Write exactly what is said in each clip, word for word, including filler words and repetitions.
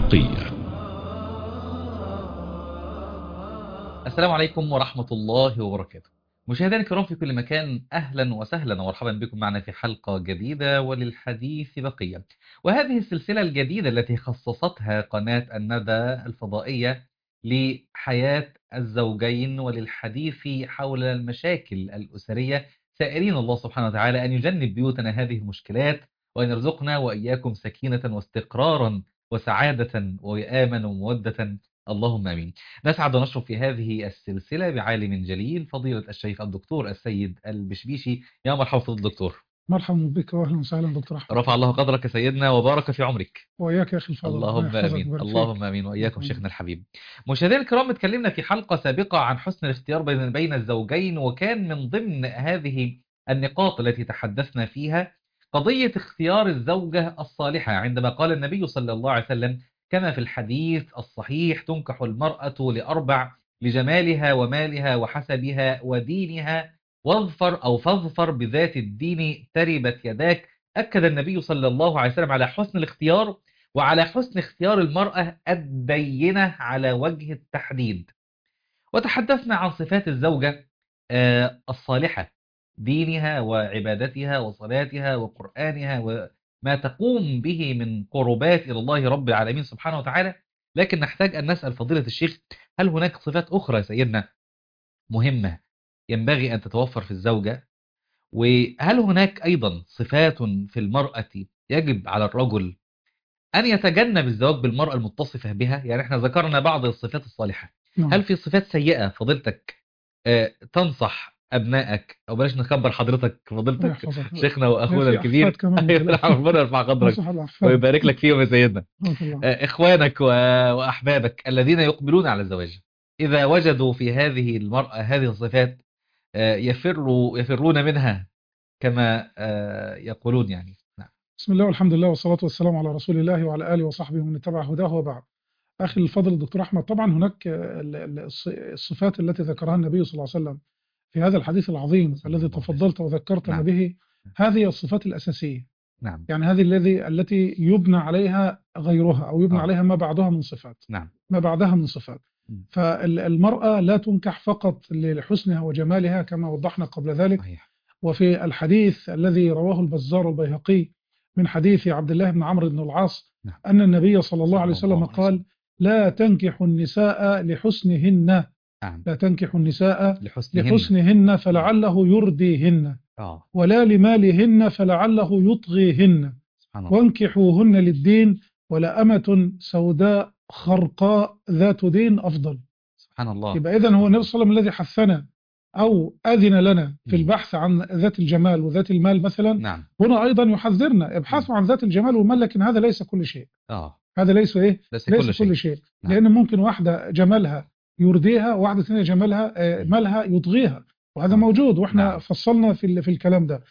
بقية. السلام عليكم ورحمة الله وبركاته. مشاهدينا الكرام في كل مكان، أهلا وسهلا ومرحبا بكم معنا في حلقة جديدة وللحديث بقية. وهذه السلسلة الجديدة التي خصصتها قناة الندى الفضائية لحياة الزوجين وللحديث حول المشاكل الأسرية، سائلين الله سبحانه وتعالى أن يجنب بيوتنا هذه المشكلات، وأن يرزقنا وإياكم سكينة واستقرارا وسعادة ووئاما ومودة، اللهم آمين. نسعد ونشرف في هذه السلسلة بعالم جليل فضيلة الشيخ الدكتور السيد البشبيشي. يا مرحبا فضل الدكتور. مرحبا بك واهلا وسهلا دكتور احمد. رفع الله قدرك سيدنا وبارك في عمرك. واياك يا اخي الفاضل، ربنا اللهم يحفظك امين، ويبارك اللهم فيك. امين واياكم شيخنا الحبيب. مشاهدينا الكرام، اتكلمنا في حلقة سابقة عن حسن الاختيار بين بين الزوجين، وكان من ضمن هذه النقاط التي تحدثنا فيها قضية اختيار الزوجة الصالحة، عندما قال النبي صلى الله عليه وسلم كما في الحديث الصحيح: تنكح المرأة لأربع: لجمالها ومالها وحسبها ودينها، واظفر أو فاظفر بذات الدين تربت يداك. أكد النبي صلى الله عليه وسلم على حسن الاختيار وعلى حسن اختيار المرأة الدينة على وجه التحديد. وتحدثنا عن صفات الزوجة آه، الصالحة: دينها وعبادتها وصلاتها وقرآنها وما تقوم به من قربات إلى الله رب العالمين سبحانه وتعالى. لكن نحتاج أن نسأل فضيلة الشيخ: هل هناك صفات أخرى يا سيدنا مهمة ينبغي أن تتوفر في الزوجة؟ وهل هناك أيضا صفات في المرأة يجب على الرجل أن يتجنب الزواج بالمرأة المتصفة بها؟ يعني احنا ذكرنا بعض الصفات الصالحة، نعم. هل في صفات سيئة فضيلتك آه، تنصح أبنائك، أو بلاش نكبر حضرتك ربنا فضيلتك يحفظك. شيخنا هي وأخونا في احفاد الكبير كمان أيوة، كلام. ربنا يرفع قدرك نصح الاحفاد. ويبارك لك فيهم يا سيدنا. رحمة الله. آه، إخوانك و- وأحبابك الذين يقبلون على الزواج، إذا وجدوا في هذه المرأة هذه الصفات آه، يفروا يفرون منها كما آه، يقولون يعني. نعم. بسم الله والحمد لله والصلاة والسلام على رسول الله وعلى آله وصحبه ومن اتبع هداه وبعد. أخي الفضل الدكتور أحمد، طبعا هناك آه، ال- ال- الص- الصفات التي ذكرها النبي صلى الله عليه وسلم في هذا الحديث العظيم صلى الذي الله عليه تفضلت وسلم. وذكرتنا نعم. به. هذه الصفات الأساسية، نعم. يعني هذه الذي التي يبنى عليها غيرها أو يبنى آه. عليها ما بعدها من صفات نعم. ما بعدها من صفات. م. فالمرأة لا تنكح فقط لحسنها وجمالها كما وضحنا قبل ذلك. صحيح. وفي الحديث الذي رواه البزار البيهقي من حديث عبد الله بن عمرو بن العاص نعم. أن النبي صلى الله صلى عليه وسلم الله عليه قال: وسلم. لا تنكح النساء لحسنهن نعم. لا تنكح النساء لحسنهن. لحسنهن فلعله يرديهن، آه. ولا لمالهن فلعله يطغيهن، سبحان الله. وانكحوهن للدين، ولأمة سوداء خرقاء ذات دين أفضل. سبحان الله. يبقى إذن هو النبي صلى الله عليه وسلم الذي حثنا أو أذن لنا في م. البحث عن ذات الجمال وذات المال مثلا. نعم. هنا أيضا يحذرنا: ابحثوا عن ذات الجمال والمال، لكن هذا ليس كل شيء. آه. هذا ليس إيه؟ ليس ليس كل شيء. كل شيء. نعم. لأن ممكن واحدة جمالها يرضيها وواحدة ثانية جمالها آه، م. مالها يطغيها، وهذا آه. موجود وإحنا نعم. فصلنا في ال- في الكلام ده.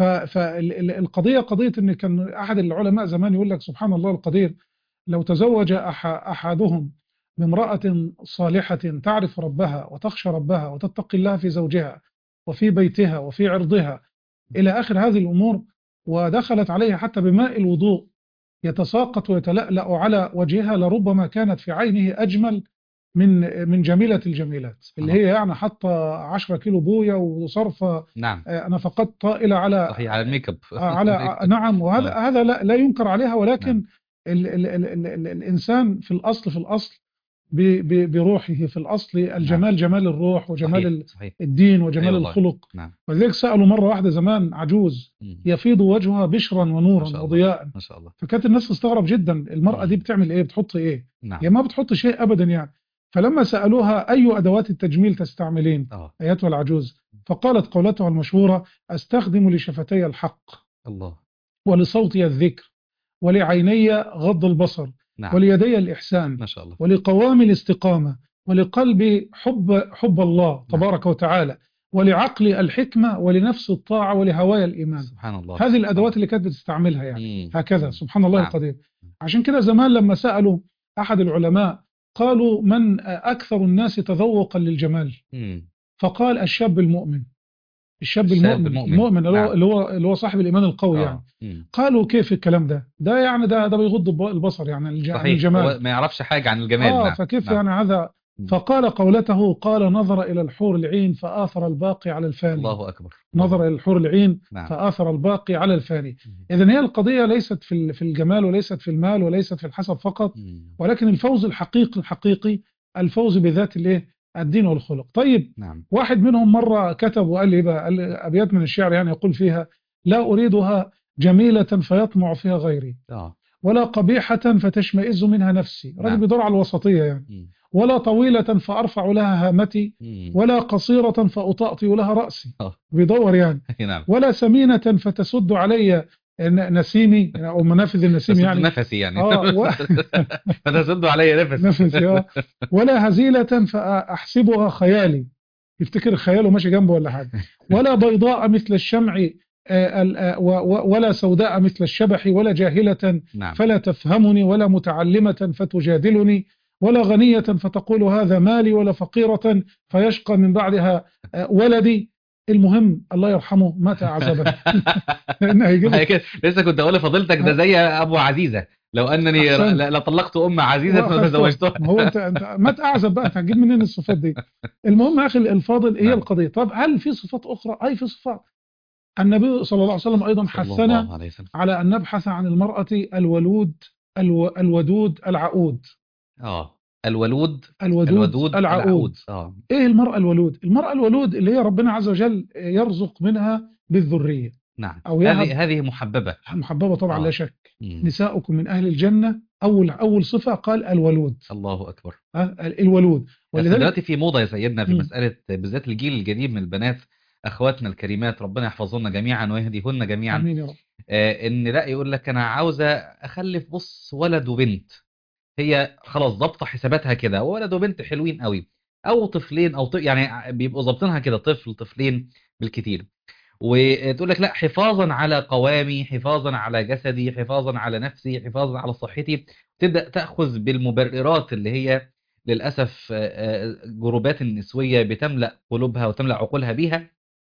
فالقضية قضية إن كان أحد العلماء زمان يقول لك: سبحان الله القدير، لو تزوج أح أحدهم بامرأة صالحة تعرف ربها وتخشى ربها وتتقي الله في زوجها وفي بيتها وفي عرضها إلى آخر هذه الأمور، ودخلت عليها حتى بماء الوضوء يتساقط ويتلألأ على وجهها، لربما كانت في عينه أجمل من من جميلة الجميلات، اللي هي يعني حاطة عشرة كيلو بوية وصرفة نعم. آه، نفقات طائلة على صحيح، على الميك اب. آه، على آه، نعم. وهذا آه. هذا لا, لا ينكر عليها، ولكن نعم. ال ال ال ال ال الإنسان في الأصل في الأصل ب- ب- بروحه في الأصل نعم. الجمال جمال الروح وجمال صحيح. ال- صحيح. الدين أي وجمال والله. الخلق. نعم. ولذلك سألوا مرة واحدة زمان عجوز م. يفيض وجهها بشرا ما ونورا شاء الله. وضياء، ما شاء الله. فكانت الناس تستغرب جدا: المرأة دي م. بتعمل ايه؟ بتحط ايه؟ نعم. هي ما بتحط شيء ابدا يعني. فلما سألوها: اي ادوات التجميل تستعملين آه. ايتها العجوز؟ فقالت قولتها المشهورة: استخدم لشفتي الحق، الله. ولصوتي الذكر، ولعيني غض البصر، نعم. وليدي الإحسان، ما شاء الله. ولقوام الاستقامة، ولقلبي حب حب الله نعم. تبارك وتعالى، ولعقلي الحكمة، ولنفس الطاعة، ولهواي الإيمان. سبحان الله. هذه الأدوات اللي كانت بتستعملها يعني. م. هكذا م. سبحان الله نعم. القدير. عشان كده زمان لما سألوا أحد العلماء قالوا: من أكثر الناس تذوقا للجمال؟ م. فقال: الشاب المؤمن. الشاب الشاب المؤمن المؤمن. المؤمن اللي هو نعم. اللي هو اللي هو صاحب الإيمان القوي يعني. اه. مم. قالوا كيف الكلام ده ده يعني ده ده بيغض الب- البصر يعني عن الج- عن صحيح، هو الجمال. ما يعرفش حاجة عن الجمال. آه نعم. فكيف نعم. يعني هذا. مم. فقال قولته قال نظر إلى الحور العين فآثر الباقي على الفاني. الله أكبر. الله نظر أكبر. إلى الحور العين نعم. فآثر الباقي على الفاني. مم. إذن هي القضية ليست في ال- في الجمال وليست في المال وليست في الحسب فقط، مم. ولكن الفوز الحقيقي الحقيقي الفوز بذات الايه الدين والخلق. طيب نعم. واحد منهم مرة كتب وقال لي بقى قال لي أبيات من الشعر يعني يقول فيها: لا أريدها جميلة فيطمع فيها غيري، اه. ولا قبيحة فتشمئز منها نفسي. راجل نعم. بيدور على الوسطية يعني. مم. ولا طويلة فأرفع لها هامتي، مم. ولا قصيرة فأطأطي لها رأسي. اه. بيدور يعني. نعم. ولا سمينة فتسد علي ن- نسيمي أو منافذ النسيم تسد يعني. نفسي يعني. اه و... فتسد علي نفسي. نفسي اه. ولا هزيلة فأحسبها خيالي، يفتكر خياله ماشي جنبه ولا حاجة. ولا بيضاء مثل الشمع آه، ال- آه، و- و- ولا سوداء مثل الشبح، ولا جاهلة نعم. فلا تفهمني، ولا متعلمة فتجادلني، ولا غنية فتقول هذا مالي، ولا فقيرة فيشقى من بعدها آه، ولدي. المهم الله يرحمه مات أعزبا. لأن هيجيب ما هي لك كده، لسه كنت اقول لفضيلتك ده زي ابو عزيزه، لو انني ر- أحسنت لا لا طلقت ام عزيزه ما واخذته. تزوجتها. ما هو انت انت ما تعزب بقى، انت هتجيب منين الصفات دي؟ المهم يا اخي الفاضل هي نعم. القضيه. طب هل في صفات اخرى؟ اي في صفات. النبي صلى الله عليه وسلم ايضا صلى حثنا الله عليه وسلم. على ان نبحث عن المراه الولود الو الودود العقود. اه. الولود. الودود الودود العقود. العقود. اه. ايه المراه الولود؟ المراه الولود اللي هي ربنا عز وجل يرزق منها بالذريه نعم. او يهب. هذه هذه محببه. محببه طبعا لا اه. شك. مم. نساؤكم من اهل الجنه، اول اول صفه قال الولود. الله اكبر. ها، الولود. اصل ولذلك دلوقتي في موضه يا سيدنا في مم. مساله بالذات الجيل الجديد من البنات، اخواتنا الكريمات ربنا يحفظهن جميعا ويهديهن جميعا. امين يا رب. آه ان لا يقول لك انا عاوزه اخلف بص ولد وبنت، هي خلاص ضابطه حساباتها كده، ولد وبنت حلوين قوي، او طفلين او طفل يعني بيبقوا ظابطينها كده، طفل طفلين بالكتير. وتقول لك لا حفاظا على قوامي، حفاظا على جسدي، حفاظا على نفسي، حفاظا على صحتي. تبدأ تأخذ بالمبررات اللي هي للأسف آه، آه، جروبات النسوية بتملأ قلوبها وتملأ عقولها بيها،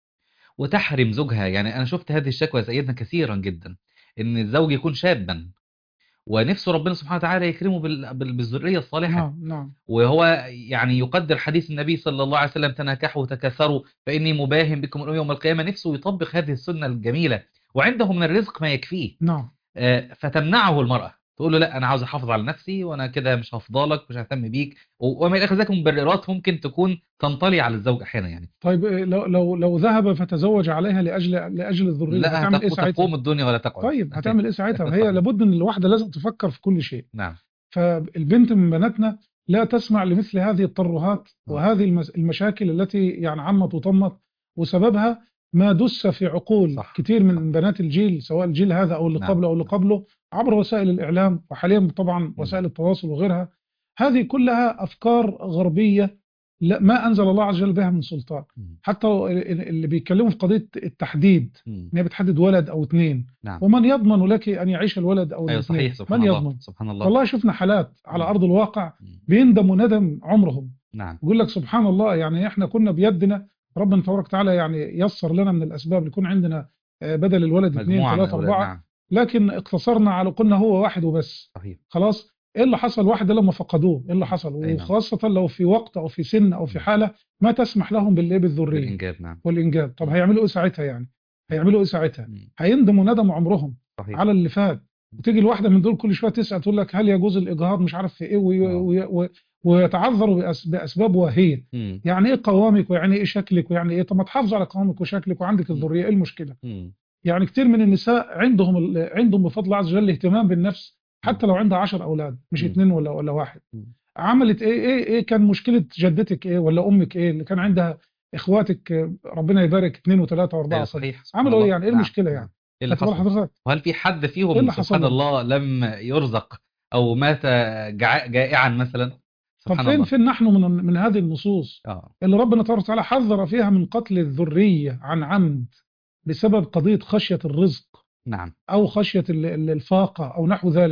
وتحرم زوجها. يعني أنا شفت هذه الشكوى يا سيدنا كثيرا جدا، إن الزوج يكون شابا ونفسه ربنا سبحانه وتعالى يكرمه بال- بال- بالذرية الصالحة، نعم نعم وهو يعني يقدر حديث النبي صلى الله عليه وسلم تناكحوا وتكاثروا فإني مباهم بكم الأمم يوم القيامة، نفسه يطبق هذه السنة الجميلة، وعنده من الرزق ما يكفيه. نعم. آه، فتمنعه المرأة، تقول له لا أنا عاوز أحافظ على نفسي وأنا كده مش هفضلك مش ههتم بيك، و- وما إلى ذلك مبررات ممكن تكون تنطلي على الزوج أحيانا يعني. طيب إيه، لو لو لو ذهب فتزوج عليها لاجل لاجل الذريه لا هتعمل ايه هتق- ساعتها؟ تقوم الدنيا ولا تقعد. طيب هتعمل ايه ساعتها؟ هي صحيح. لابد ان الواحده لازم تفكر في كل شيء. نعم. فالبنت من بناتنا لا تسمع لمثل هذه الترهات آه. وهذه المس- المشاكل التي يعني عمت وطمت، وسببها ما دس في عقول صح. كثير صح. من بنات الجيل، سواء الجيل هذا او اللي نعم. قبله او اللي قبله، عبر وسائل الاعلام وحاليا طبعا مم. وسائل التواصل وغيرها. هذه كلها افكار غربيه لا ما انزل الله عز وجل بها من سلطان. مم. حتى اللي بيتكلموا في قضيه التحديد، مم. ان هي بتحدد ولد او اثنين، نعم. ومن يضمن لك ان يعيش الولد او أيوة صحيح. الاثنين؟ سبحان من الله. يضمن؟ سبحان الله. والله شفنا حالات على مم. أرض الواقع مم. بيندموا ندم عمرهم. نعم. يقول لك سبحان الله، يعني احنا كنا بيدنا، ربنا تبارك وتعالى يعني يسر لنا من الأسباب يكون عندنا آه، بدل الولد اثنين مجموعة من ثلاثة الأولاد. أربعة، نعم. لكن اقتصرنا على قلنا هو واحد وبس. صحيح. خلاص ايه اللي حصل؟ واحد لما فقدوه ايه اللي حصل؟ أي نعم. وخاصة لو في وقت او في سن او في مم. حالة ما تسمح لهم بالايه بالذرية بالإنجاب. نعم. والإنجاب. طب مم. هيعملوا ايه ساعتها يعني؟ هيعملوا ايه ساعتها؟ مم. هيندموا ندم عمرهم صحيح. على اللي فات. وتيجي الواحدة من دول كل شوية تسأل تقول لك هل يجوز الإجهاض مش عارف في إيه، وي- آه. وي- وي- ويتعذروا بأس- بأسباب واهية. مم. يعني إيه قوامك ويعني إيه شكلك ويعني إيه؟ طب ما تحافظ على قوامك وشكلك وعندك مم. الذرية، إيه المشكلة؟ مم. يعني كتير من النساء عندهم ال- عندهم بفضل الله عز وجل اهتمام بالنفس، مم. حتى لو عندها عشر أولاد مش مم. اتنين ولا ولا واحد. مم. عملت إيه إيه إيه كان مشكلة جدتك إيه ولا أمك إيه اللي كان عندها إخواتك آه، ربنا يبارك اتنين وثلاثة وأربعة أيوة وخمسة؟ صحيح. سبحان عملوا إيه الله. يعني؟ إيه نعم. المشكلة نعم. يعني؟ إيه اللي اعتبر حصل؟ حضرتك وهل في حد إيه فيهم اللي حصل سبحان له؟ الله لم يرزق أو مات جع... جائعا مثلا؟ طب سبحان فين الله. فين نحن من من هذه النصوص آه. اللي ربنا تبارك وتعالى حذر فيها من قتل الذرية عن عمد بسبب قضية خشية الرزق نعم. أو خشية ال- ال- الفاقة أو نحو ذلك،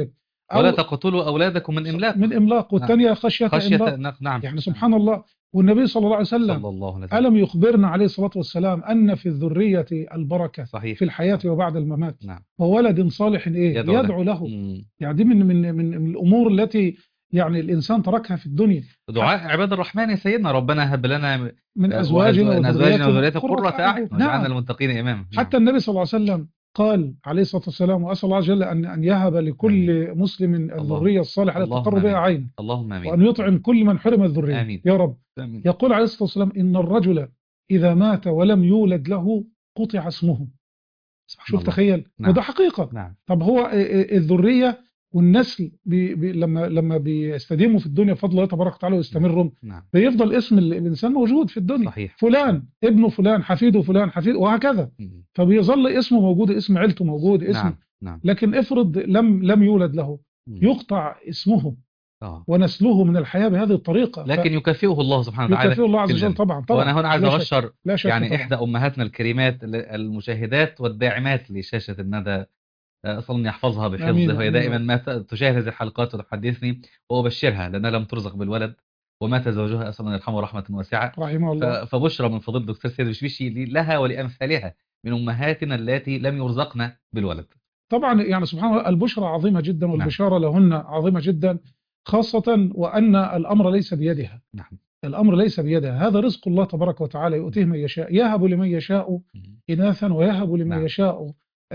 ولا أو تقتلوا أولادكم من إملاق. من إملاق، نعم. والثانية خشية خشية إملاق. إملاق. نعم. يعني سبحان الله. والنبي صلى الله عليه وسلم صلى الله عليه وسلم. ألم يخبرنا عليه الصلاة والسلام أن في الذرية البركة صحيح. في الحياة وبعد الممات، نعم. وولد صالح إيه يدعو له. يدعو له. مم. يعني دي من من من من الأمور التي يعني الإنسان تركها في الدنيا. دعاء عباد الرحمن يا سيدنا، ربنا هب لنا من آه، أزواجنا وأزواجنا وذريتنا وذرياتنا قرة أعين واجعلنا نعم. للمتقين إماما. حتى النبي صلى الله عليه وسلم قال عليه الصلاة والسلام: وأسأل الله جل أن أن يهب لكل آمين. مسلم الذرية الصالحة التي اللهم تقر بها آمين. عينه، اللهم آمين. وأن يطعم كل من حرم الذرية آمين. يا رب. آمين. يقول عليه الصلاة والسلام: إن الرجل إذا مات ولم يولد له قطع اسمه. سبحان شوف الله. تخيل. نعم. وده حقيقة. نعم. طب هو الذرية والنسل بي بي لما لما بيستديموا في الدنيا بفضل الله تبارك وتعالى ويستمروا، نعم. بيفضل اسم ال- الإنسان موجود في الدنيا. صحيح. فلان ابنه فلان حفيده فلان حفيد وهكذا، مم. فبيظل اسمه موجود، اسم عيلته موجود، اسم. نعم. نعم. لكن افرض لم لم يولد له، مم. يقطع اسمه آه. ونسله من الحياة بهذه الطريقة. لكن يكافئه الله سبحانه وتعالى. يكافئه الله عز في وجل الجنة. طبعا طبعا. وأنا هنا عايز لا شك. أبشر لا شك يعني طبعا. إحدى أمهاتنا الكريمات المشاهدات والداعمات لشاشة الندى، أصلا أن يحفظها آمين. بحفظه، وهي آمين. دائما ما ت- تشاهد هذه الحلقات وتحدثني وأبشرها لأنها لم ترزق بالولد ومات زوجها، أصلا أن يرحمه رحمة واسعة. رحمه ف- الله. فبشرى من فضيلة الدكتور سيد بشبيشي لها ولأمثالها من أمهاتنا التي لم يرزقن بالولد. طبعا يعني سبحان الله البشرى عظيمة جدا، نعم. والبشارة لهن عظيمة جدا، خاصة وأن الأمر ليس بيدها. نعم. الأمر ليس بيدها، هذا رزق الله تبارك وتعالى يؤتيه من يشاء، يهب لمن يشاء مم. إناثا ويهب لمن نعم. يشاء آه،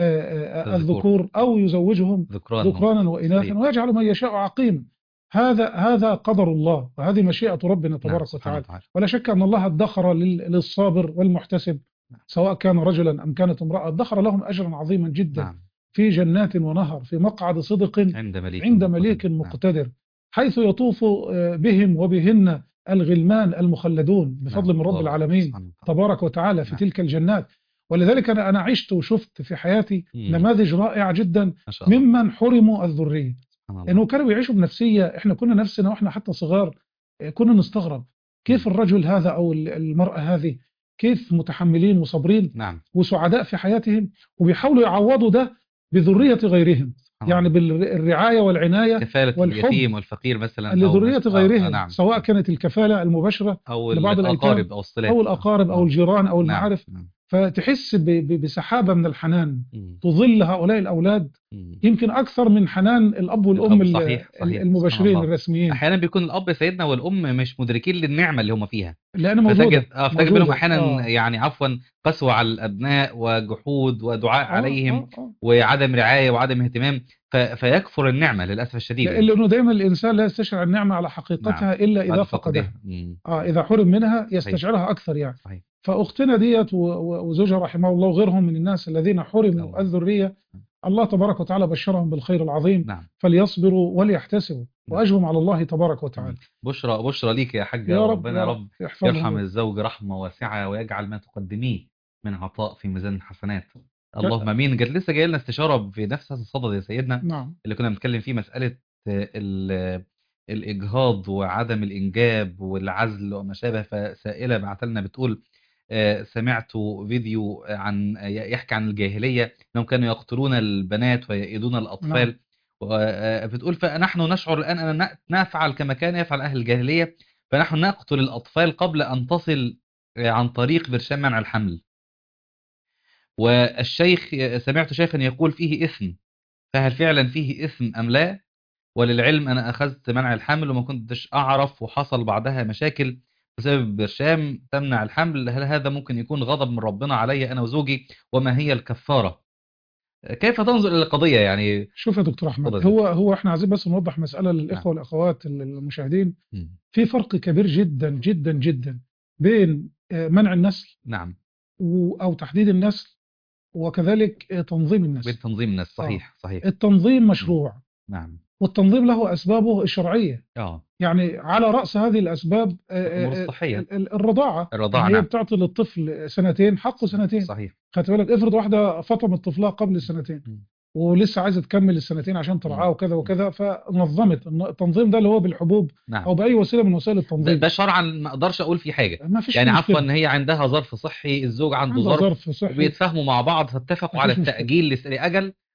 آه، آه، الذكور. الذكور أو يزوجهم ذكران. ذكرانا وإناثا صحيح. ويجعل من يشاء عقيما. هذا هذا قدر الله وهذه مشيئة ربنا نعم. تبارك سبحانه وتعالى. وتعالى. ولا شك أن الله ادخر لل- للصابر والمحتسب، نعم. سواء كان رجلا أم كانت امرأة، ادخر لهم أجرا عظيما جدا. نعم. في جنات ونهر في مقعد صدق عند مليك عند مليك مقتدر. مقتدر، حيث يطوف آه، بهم وبهن الغلمان المخلدون بفضل نعم. من رب الله العالمين سبحانه وتعالى. تبارك وتعالى في نعم. تلك الجنات. ولذلك أنا أنا عشت وشفت في حياتي مم. نماذج رائعة جدا ما شاء الله. ممن حرموا الذرية، سبحان الله. لأنه كانوا بيعيشوا بنفسية. إحنا كنا نفسنا وإحنا حتى صغار آه، كنا نستغرب كيف مم. الرجل هذا أو ال- المرأة هذه كيف متحملين وصابرين نعم. وسعداء في حياتهم، وبيحاولوا يعوضوا ده بذرية غيرهم، سبحان يعني الله. بالرعاية والعناية كفالة والحب اليتيم والفقير مثلا، أو لذرية مثلا آه. غيرهم، آه. نعم. سواء كانت الكفالة المباشرة أو لبعض الأيتام الأقارب أو الصلات أو الأقارب أو آه. الجيران أو نعم. المعارف. نعم. فتحس ب- ب- بسحابة من الحنان مم. تظل هؤلاء الأولاد مم. يمكن أكثر من حنان الأب والأم الأب. ال- صحيح. صحيح. سبحان المباشرين الله. الرسميين، أحيانا بيكون الأب سيدنا والأم مش مدركين للنعمة اللي هم فيها، لأن موجودة فتجد آه فتجد منهم موجودة. أحيانا آه. يعني عفوا قسوة على الأبناء وجحود ودعاء آه عليهم آه آه. وعدم رعاية وعدم اهتمام، ف- فيكفر النعمة للأسف الشديد يعني. لأنه دايما الإنسان لا يستشعر النعمة على حقيقتها نعم. إلا إذا بعد فقدها. فقدها. مم. آه إذا حرم منها صحيح. يستشعرها أكثر يعني. صحيح. فأختنا ديت و- و- وزوجها رحمه الله وغيرهم من الناس الذين حرموا الله. الذرية، الله تبارك وتعالى بشرهم بالخير العظيم. نعم. فليصبروا وليحتسبوا نعم. وأجهم على الله تبارك وتعالى. مم. بشرى بشرى ليك يا حاجة، يا رب وربنا يا يا رب رب يحفظهم يرحم لك. الزوج رحمة واسعة ويجعل ما تقدميه من عطاء في ميزان الحسنات. اللهم امين. جت لسه جاي لنا استشارة في نفس هذا الصدد يا سيدنا، نعم اللي كنا بنتكلم فيه مسألة آه، ال- الإجهاض وعدم الإنجاب والعزل وما شابه. فسائلة بعت لنا بتقول آه، سمعت فيديو عن يحكي عن الجاهلية أنهم كانوا يقتلون البنات ويئدون نعم الأطفال. و- بتقول فنحن نشعر الآن أن نفعل كما كان يفعل أهل الجاهلية، فنحن نقتل الأطفال قبل أن تصل آه، عن طريق برشام منع الحمل. والشيخ سمعت شيخا يقول فيه إثم، فهل فعلا فيه إثم أم لا؟ وللعلم أنا أخذت منع الحمل وما كنتش أعرف، وحصل بعدها مشاكل بسبب برشام تمنع الحمل. هل هذا ممكن يكون غضب من ربنا علي أنا وزوجي؟ وما هي الكفارة؟ كيف تنظر إلى القضية يعني؟ شوف يا دكتور أحمد، اتفضل. هو هو إحنا عايزين بس نوضح مسألة نعم. للإخوة والأخوات المشاهدين. مم. في فرق كبير جدا جدا جدا بين آه، منع النسل نعم. و- أو تحديد النسل، وكذلك آه، تنظيم النسل. بالتنظيم الناس. آه. صحيح. صحيح. التنظيم مم. مشروع، نعم. والتنظيم له أسبابه الشرعية. اه يعني على رأس هذه الأسباب آه، الأمور آه، الصحية. ال- ال- الرضاعة. الرضاعة. يعني هي نعم. بتعطي للطفل سنتين حقه سنتين. صحيح. خدت بالك، افرض واحدة فطمت طفلها قبل السنتين مم. ولسه عايزة تكمل السنتين عشان ترعاه مم. وكذا وكذا، فنظمت التنظيم ده اللي هو بالحبوب نعم. أو بأي وسيلة من وسائل ده, التنظيم. ده شرعا ما اقدرش اقول فيه حاجه ما فيش يعني، فيه عفوا مشكلة. ان هي عندها ظرف صحي، الزوج عنده عنده ظرف ظرف صحي وبيتفاهموا مع بعض، فاتفقوا ما على فيش مشكلة. التأجيل لس- لأجل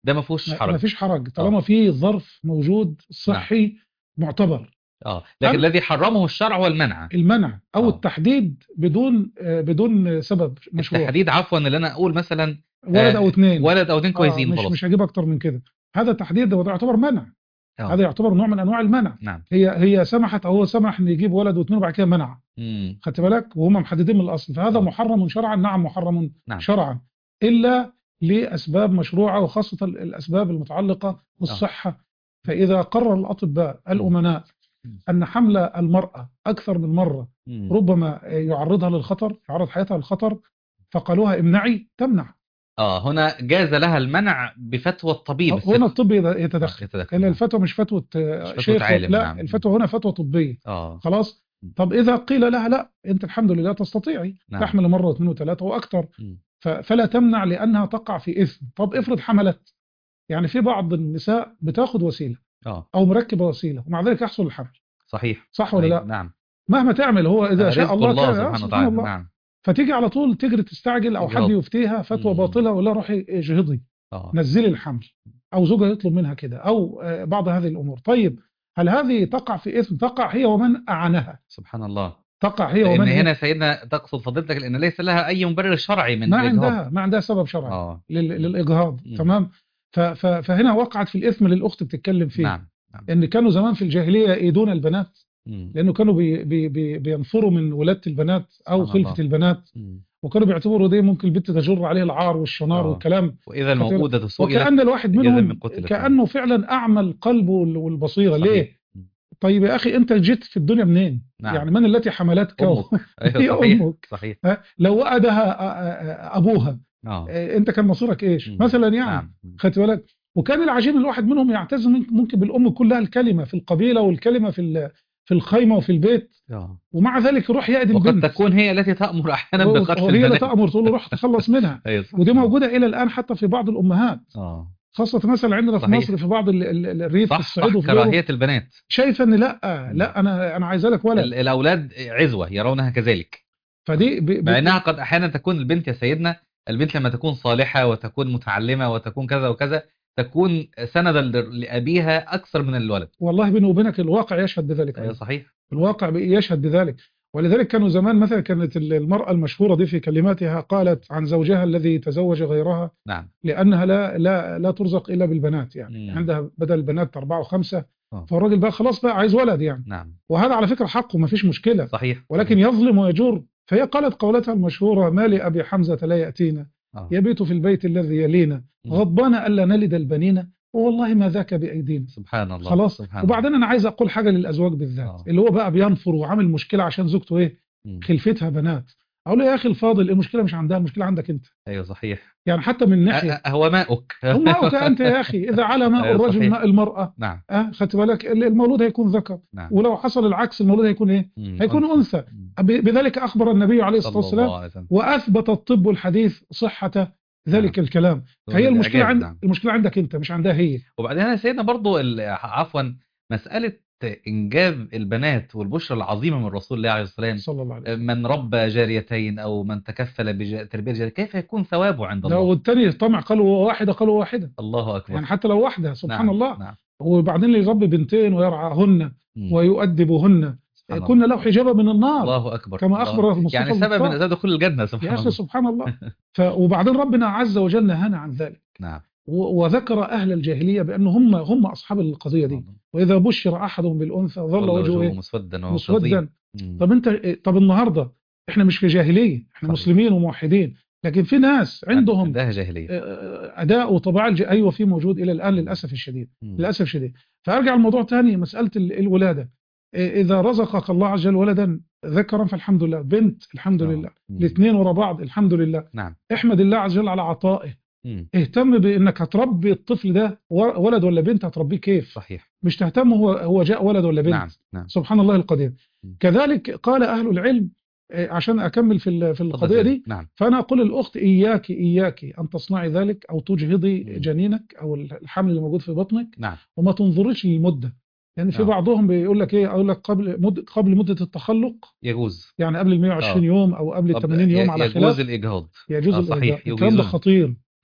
ده ما فيهوش ما ما حرج. فيش حرج اه طالما في ظرف موجود نعم. صحي معتبر. اه لكن أم الذي حرمه الشرع هو المنع. المنع أو اه التحديد بدون آه، بدون سبب مشروع، التحديد، عفوا، اللي انا اقول مثلا ولد أو آه اتنين. ولد او اتنين اه كويسين مش مش وخلاص. هجيب أكتر من كده. هذا تحديد ده يعتبر منع. اه هذا يعتبر نوع من أنواع المنع. نعم. هي هي سمحت أو هو سمح إن يجيب ولد واثنين وبعد كده منع. امم خدت بالك وهم محددين من الأصل، فهذا اه محرم شرعا. نعم محرم نعم. شرعا، إلا لأسباب مشروعة، وخاصة الأسباب المتعلقة اه بالصحة. فإذا قرر الأطباء امم الأمناء أن حمل المرأة أكثر من مرة امم ربما يعرضها للخطر، يعرض حياتها للخطر، فقالوها امنعي، تمنع. اه هنا جاز لها المنع بفتوى الطبيب هنا الثقة. الطب اه يتدخل. يتدخل، لأن نعم. الفتوى مش فتوى مش آه، فتوى شيخ، عالم، لا، نعم. الفتوى هنا فتوى طبية. اه خلاص. طب إذا قيل لها لا، أنت الحمد لله تستطيعي نعم. تحمل مرة واثنين وثلاثة وأكثر، مم. ف- فلا تمنع لأنها تقع في إثم. طب افرض حملت، يعني في بعض النساء بتاخد وسيلة اه أو مركبة وسيلة ومع ذلك يحصل الحمل. صحيح. صح ولا ايوه لا؟ نعم. مهما تعمل هو إذا آه، شاء رزق الله الله كان. آه، سبحانه سبحان وتعالى، الله. نعم. فتيجي على طول تجري تستعجل، أو حد اجهاض. يفتيها فتوى مم. باطلة ولا روحي اجهضي، اه نزلي الحمل، أو زوجها يطلب منها كده، أو آه، بعض هذه الأمور. طيب هل هذه تقع في إثم؟ تقع هي ومن أعانها. سبحان الله. تقع هي لان ومن هنا إيه؟ سيدنا تقصد فضيلتك لان ليس لها اي مبرر شرعي من ما الاجهاض. عندها ما عندها سبب شرعي اه لل- مم. للإجهاض. مم. تمام. ف- ف- فهنا وقعت في الإثم اللي الأخت بتتكلم فيه. نعم نعم. إن كانوا زمان في الجاهلية يأيدون البنات، مم. لأنه كانوا بي بي بي بينفروا من ولادة البنات أو سبحان خلفة الله. البنات، مم. وكانوا بيعتبروا دي ممكن البنت تجر عليه العار والشنار اه والكلام. واذا خدت بالك؟ الموءودة سئلت وكأن الواحد بأي ذنب منهم قتلت. نعم. كأنه فعلا أعمى القلب وال- والبصيرة. صحيح. ليه؟ مم. طيب يا أخي أنت جيت في الدنيا منين؟ نعم. يعني من التي حملتك؟ امك. ايوه هي صحيح أمك. صحيح. ها؟ لو وأدها أ- أ- أبوها، اه آه، أنت كان مصيرك إيش مم. مثلا يعني؟ نعم. مم. خدت بالك؟ وكان العجيب الواحد منهم يعتز من- ممكن بالأم كلها، الكلمة في القبيلة والكلمة في ال- في الخيمة وفي البيت، اه ومع ذلك يروح يأذي وقد البنت، تكون هي التي تأمر احيانا بقتل وهي اللي البنات. تأمر تقول له روح تخلص منها. ايوه صح. ودي اه موجودة إلى الآن حتى في بعض الأمهات، اه خاصة مثلا عندنا في مصر، صحيح. في بعض ال- ال- الريف في صح الصعيد صح، وفي غيره، كراهية البنات. شايفة ان لا، مم. لا انا انا عايزة لك ولد. ال- الأولاد عزوة يرونها كذلك. فدي ب مع ب أنها قد أحيانا تكون البنت يا سيدنا، البنت لما تكون صالحة وتكون متعلمة وتكون كذا وكذا، تكون سندا ل- لأبيها أكثر من الولد. والله بيني وبينك الواقع يشهد بذلك أيوة أيضا. صحيح. الواقع يشهد بذلك. ولذلك كانوا زمان مثلا، كانت ال- المرأة المشهورة دي في كلماتها قالت عن زوجها الذي تزوج غيرها نعم. لأنها لا لا لا ترزق إلا بالبنات، يعني مم. عندها بدل البنات أربعة وخمسة، آه. فالراجل بقى خلاص بقى عايز ولد يعني. نعم وهذا على فكرة حقه، ما فيش مشكلة، صحيح ولكن صحيح. يظلم ويجور. فهي قالت قولتها المشهورة: ما لأبي حمزة لا يأتينا، آه. يبيت في البيت الذي يلينا، مم. غضبان ألا نلد البنين، والله ما ذاك بأيدينا. سبحان الله خلاص. سبحان الله. وبعدين أنا عايز أقول حاجة للأزواج بالذات، آه. اللي هو بقى بينفر وعامل مشكلة عشان زوجته إيه، مم. خلفتها بنات. أقول له يا أخي الفاضل، المشكلة مش عندها، المشكلة عندك أنت. أيوة صحيح. يعني حتى من أ- ناحية أ- هو ماؤك. هم ماؤك أنت يا أخي، إذا على ماء أيوة الرجل صحيح. ماء المرأة، نعم أه خدت بالك، المولود هيكون ذكر، نعم. ولو حصل العكس المولود هيكون إيه، مم. هيكون أنثى. أنثى. مم. ب- بذلك أخبر النبي عليه الصلاة صلى والسلام، الله عليه وسلم. وأثبت الطب الحديث صحة ذلك نعم. الكلام. هو فهي من المشكلة الإعجاز. عند نعم. المشكلة عندك أنت، مش عندها هي. وبعدين يا سيدنا برضو ال- عفوا، مسألة إنجاب البنات والبشرى العظيمة من رسول الله عليه الصلاة والسلام، صلى الله عليه وسلم. من ربى جاريتين أو من تكفل بتربية جارية، كيف يكون ثوابه عند ده الله؟ والتاني طمع قالوا واحدة، قالوا واحدة، الله أكبر. يعني حتى لو واحدة سبحان نعم الله. نعم. وبعدين اللي يربي بنتين ويرعاهن مم. ويؤدبهن سبحان الله. كنا له حجابا من النار، الله أكبر. كما الله. أخبر المصطفى يعني سبب من المختار. أسباب دخول الجنة. يا سبحان أخي الله. سبحان الله. ف وبعدين ربنا عز وجل نهانا عن ذلك، نعم. و- وذكر أهل الجاهلية بأن هم هم أصحاب القضية دي. وإذا بشر أحدهم بالأنثى ظل ظل وجهه وجهه إيه؟ مسودا وهو مسودا. كظيم. مم. طب أنت طب النهاردة إحنا مش في جاهلية، إحنا صحيح. مسلمين وموحدين، لكن في ناس عندهم ده جاهلية. آه، أداء وطباع الج... أيوة في موجود إلى الآن للأسف الشديد. مم. للأسف الشديد. فأرجع الموضوع تاني، مسألة ال- الولادة. آه، إذا رزقك الله عز وجل ولدا ذكرا فالحمد لله، بنت الحمد آه. لله، مم. الاثنين ورا بعض الحمد لله. نعم. احمد الله عز وجل على عطائه. مم. اهتم بانك هتربي الطفل ده و- ولد ولا بنت، هتربيه كيف، صحيح. مش تهتم هو هو جاء ولد ولا بنت. نعم نعم. سبحان الله القدير. مم. كذلك قال أهل العلم، آه، عشان أكمل في ال- في القضية تفضل. دي، نعم. فأنا أقول للأخت إياك إياك أن تصنعي ذلك أو تجهضي مم. جنينك أو الحمل اللي موجود في بطنك، نعم. وما تنظريش للمدة. لأن يعني في آه. بعضهم بيقول لك إيه، أقول لك قبل مد قبل مدة التخلق، يجوز. يعني قبل ال مئة وعشرين آه. يوم أو قبل ال طب ثمانين يوم على يجوز خلاف، الإجهاض. يجوز آه الإجهاض. صحيح الكلام ده يجوزون. خطير. آه.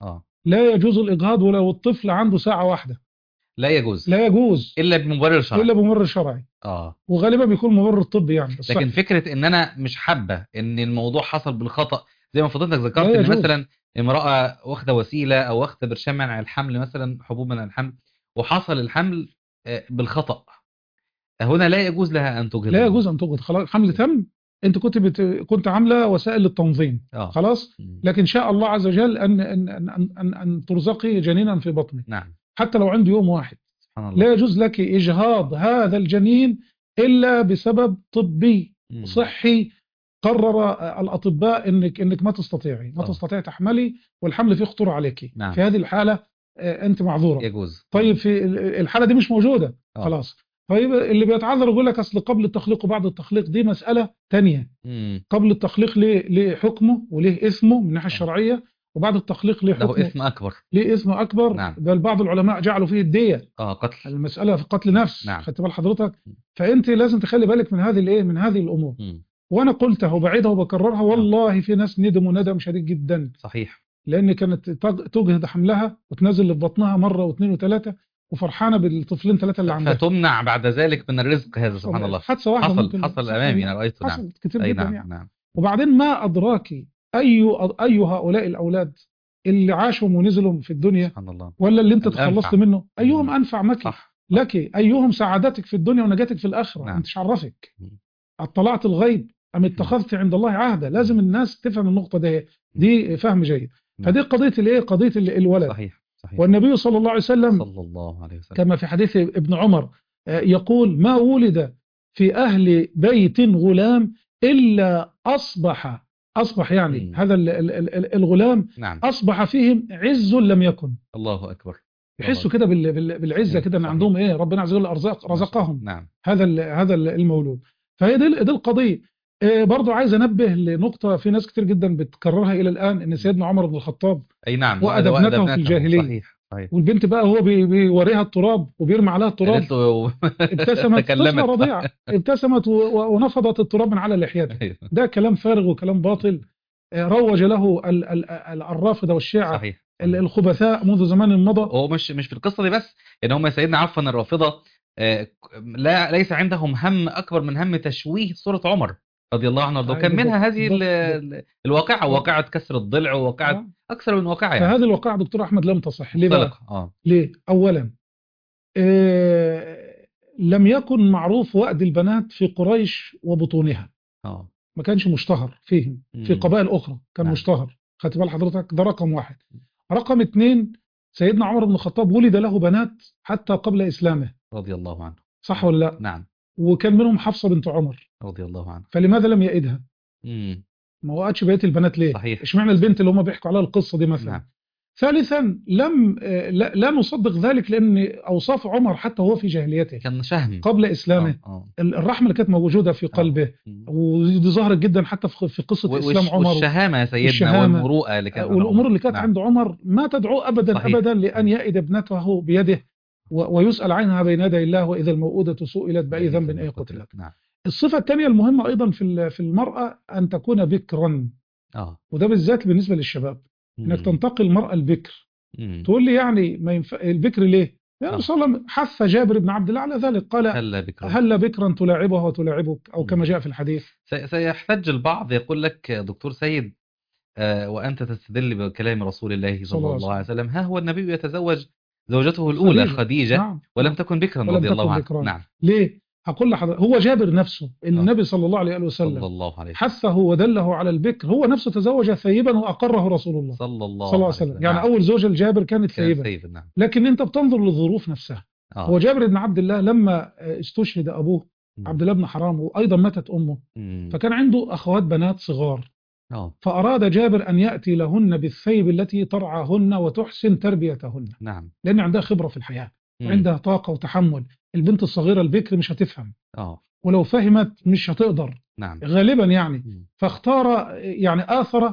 لا يجوز الإجهاض ولو الطفل عنده ساعة واحدة، لا يجوز لا يجوز الا بمبرر شرعي. إلا بمبرر شرعي، اه وغالبا بيكون مبرر طبي يعني لكن الصحي. فكره ان انا مش حابه ان الموضوع حصل بالخطا، زي ما فضلتك ذكرت لا ان يجوز. مثلا امراه واخده وسيله او واخده برشام منع الحمل، مثلا حبوب منع الحمل، وحصل الحمل آه، بالخطا، هنا لا يجوز لها ان تجهض لا ابنها. يجوز أن تجهض، خلاص الحمل تم. أنت كنت بت... كنت عاملة وسائل للتنظيم اه خلاص، مم. لكن شاء الله عز وجل أن أن أن أن, أن, أن ترزقي جنينا في بطنك نعم. حتى لو عنده يوم واحد. سبحان الله. لا يجوز لك إجهاض هذا الجنين إلا بسبب طبي مم. صحي، قرر الأطباء إنك إنك ما تستطيعي ما اه تستطيعي تحملي، والحمل فيه خطورة عليك. في نعم هذه الحالة آه، أنت معذورة. يجوز. طيب في ال- الحالة دي مش موجودة اه خلاص. طيب اللي بيتعذر يقول لك أصل قبل التخليق وبعد التخليق دي مسألة تانية. امم قبل التخليق ليه ليه حكمه وليه اسمه من الناحية اه الشرعية، وبعد التخليق ليه له حكمه اسم اكبر. ليه اسمه أكبر، نعم. بل بعض العلماء جعلوا فيه الدية. اه قتل. المسألة في قتل نفس، نعم. خدت بال حضرتك. فأنت لازم تخلي بالك من هذه الايه من هذه الأمور. امم وأنا قلتها وبعيدها وبكررها، اه والله في ناس ندموا ندم شديد جدا، صحيح. لأن كانت تج- تجهد حملها وتنزل اللي في بطنها مرة واثنين وثلاثة، وفرحانة بالطفلين ثلاثة ف- اللي عندها. فتمنع بعد ذلك من الرزق هذا، سبحان حصل الله. حادثة واحدة حصل ممكن، حصل سبحان امامي، انا الله، رايته. نعم. حصلت كتير اي جدا نعم يعني. نعم. وبعدين ما أدراكي أي أي هؤلاء الأولاد اللي عاشوا ونزلوا في الدنيا، سبحان الله. ولا اللي انت تخلصت الانفع. منه، ايهم مم. انفع مك صح صح. لك، ايهم سعادتك في الدنيا ونجاتك في الاخره، نعم. انت مش عرفك. مم. اطلعت الغيب ام مم. اتخذت عند الله عهدا. لازم الناس تفهم النقطه دي، مم. دي فهم جيد. نعم. فدي قضيه الايه قضيه ال- الولد. صحيح صحيح. والنبي صلى الله عليه وسلم صلى الله عليه وسلم. كما في حديث ابن عمر آه، يقول: ما ولد في اهل بيت غلام الا اصبح اصبح يعني مم. هذا ال- ال- ال- الغلام نعم. اصبح فيهم عز لم يكن. الله اكبر. الله يحسوا أكبر. كده بال- بال- بالعزه صحيح كده، ان صحيح. عندهم ايه، ربنا عز وجل ارزق ما شاء الله. رزقهم نعم. هذا ال- هذا ال- المولود. فهي دي دي القضيه. إيه برضو عايز انبه لنقطه في ناس كتير جدا بتكررها الى الان، ان سيدنا عمر بن الخطاب اي نعم. وأد وأد وأد ابنته في ابنته. الجاهليه، صحيح صحيح. والبنت بقى هو بي- بيوريها التراب وبيرمي عليها التراب، قالت له ابتسمت، طفله تكلمت. رضيعه، ابتسمت و- و- ونفضت التراب من على لحيتها. أيوه. ده كلام فارغ وكلام باطل. آه، روج له ال- ال- ال- الرافضه والشيعه صحيح ال- صحيح. الخبثاء منذ زمان مضى. هو مش مش في القصه دي بس، ان هم سيدنا عفوا الرافضه آه، ك- لا ليس عندهم هم اكبر من هم تشويه صوره عمر رضي الله عنه، وارضاه. آه، وكان بالضبط منها هذه ال- بالضبط بالضبط. ال- الواقعه، آه. واقعه كسر الضلع، وواقعه آه. اكثر من واقعه يعني. فهذه الواقعة دكتور أحمد لم تصح. ليه بقى؟ مختلقه. اه ليه؟ أولا آه لم يكن معروف وأد البنات في قريش وبطونها، اه ما كانش مشتهر فيهم. في امم قبائل أخرى كان نعم. مشتهر. خدت بال حضرتك؟ ده رقم واحد. رقم اتنين، سيدنا عمر بن الخطاب ولد له بنات حتى قبل إسلامه، رضي الله عنه. صح ولا لا؟ نعم. وكان منهم حفصة بنت عمر، رضي الله عنه. فلماذا لم يئدها؟ امم ما وقتش بقية البنات ليه؟ صحيح. اشمعنى البنت اللي هم بيحكوا عليها القصة دي مثلا؟ نعم. ثالثا لم آه، لا, لا نصدق ذلك، لأن أوصاف عمر حتى هو في جاهليته كان شهم. قبل إسلامه، اه اه ال- الرحمة اللي كانت موجودة في اه قلبه، مم. ودي ظهرت جدا حتى في في قصة و- إسلام والش- عمر، والشهامه يا سيدنا، والشهامة والمروءه اللي كانت عند والأمور عمر. اللي كانت نعم. عند عمر ما تدعو أبدا صحيح. أبدا لأن يئد ابنته بيده و- ويسأل عنها بين يدي الله، وإذا الموءودة سئلت بأي ذنب أي قتلت. نعم. الصفة الثانية المهمة أيضا في ال- في المرأة أن تكون بكرا، اه وده بالذات بالنسبة للشباب، إنك مم. تنتقي المرأة البكر. مم. تقول لي يعني ما ينفع البكر ليه؟ يعني آه. صلى الله عليه وسلم حث جابر بن عبد الله على ذلك، قال: هلا بكرا. هل بكرا تلاعبها وتلاعبك، أو كما مم. جاء في الحديث. سي- سيحتج البعض يقول لك دكتور سيد، آه، وأنت تستدل بكلام رسول الله صلى الله صلى عليه الله عليه وسلم. وسلم، ها هو النبي يتزوج زوجته الأولى خديجة، خديجة نعم ولم نعم، تكن بكرا ولم رضي الله تكن عنها. بكرا. نعم. ليه؟ هقول لحضرتك، هو جابر نفسه اللي آه. النبي صلى الله عليه صلى وسلم الله عليه وسلم. حثه ودله على البكر، هو نفسه تزوج ثيبا وأقره رسول الله صلى صلى الله الله عليه عليه وسلم. وسلم. يعني نعم. أول زوجة لجابر كانت كان ثيبا، سيد. نعم. لكن أنت بتنظر للظروف نفسها. هو آه. جابر بن عبد الله لما استشهد أبوه مم. عبد الله بن حرام، وأيضا ماتت أمه، مم. فكان عنده أخوات بنات صغار، آه. فأراد جابر أن يأتي لهن بالثيب التي ترعاهن وتحسن تربيتهن، نعم. لأن عندها خبرة في الحياة مم. وعندها طاقة وتحمل. البنت الصغيرة البكر مش هتفهم، آه. ولو فهمت مش هتقدر نعم. غالبا يعني. مم. فاختار يعني آثر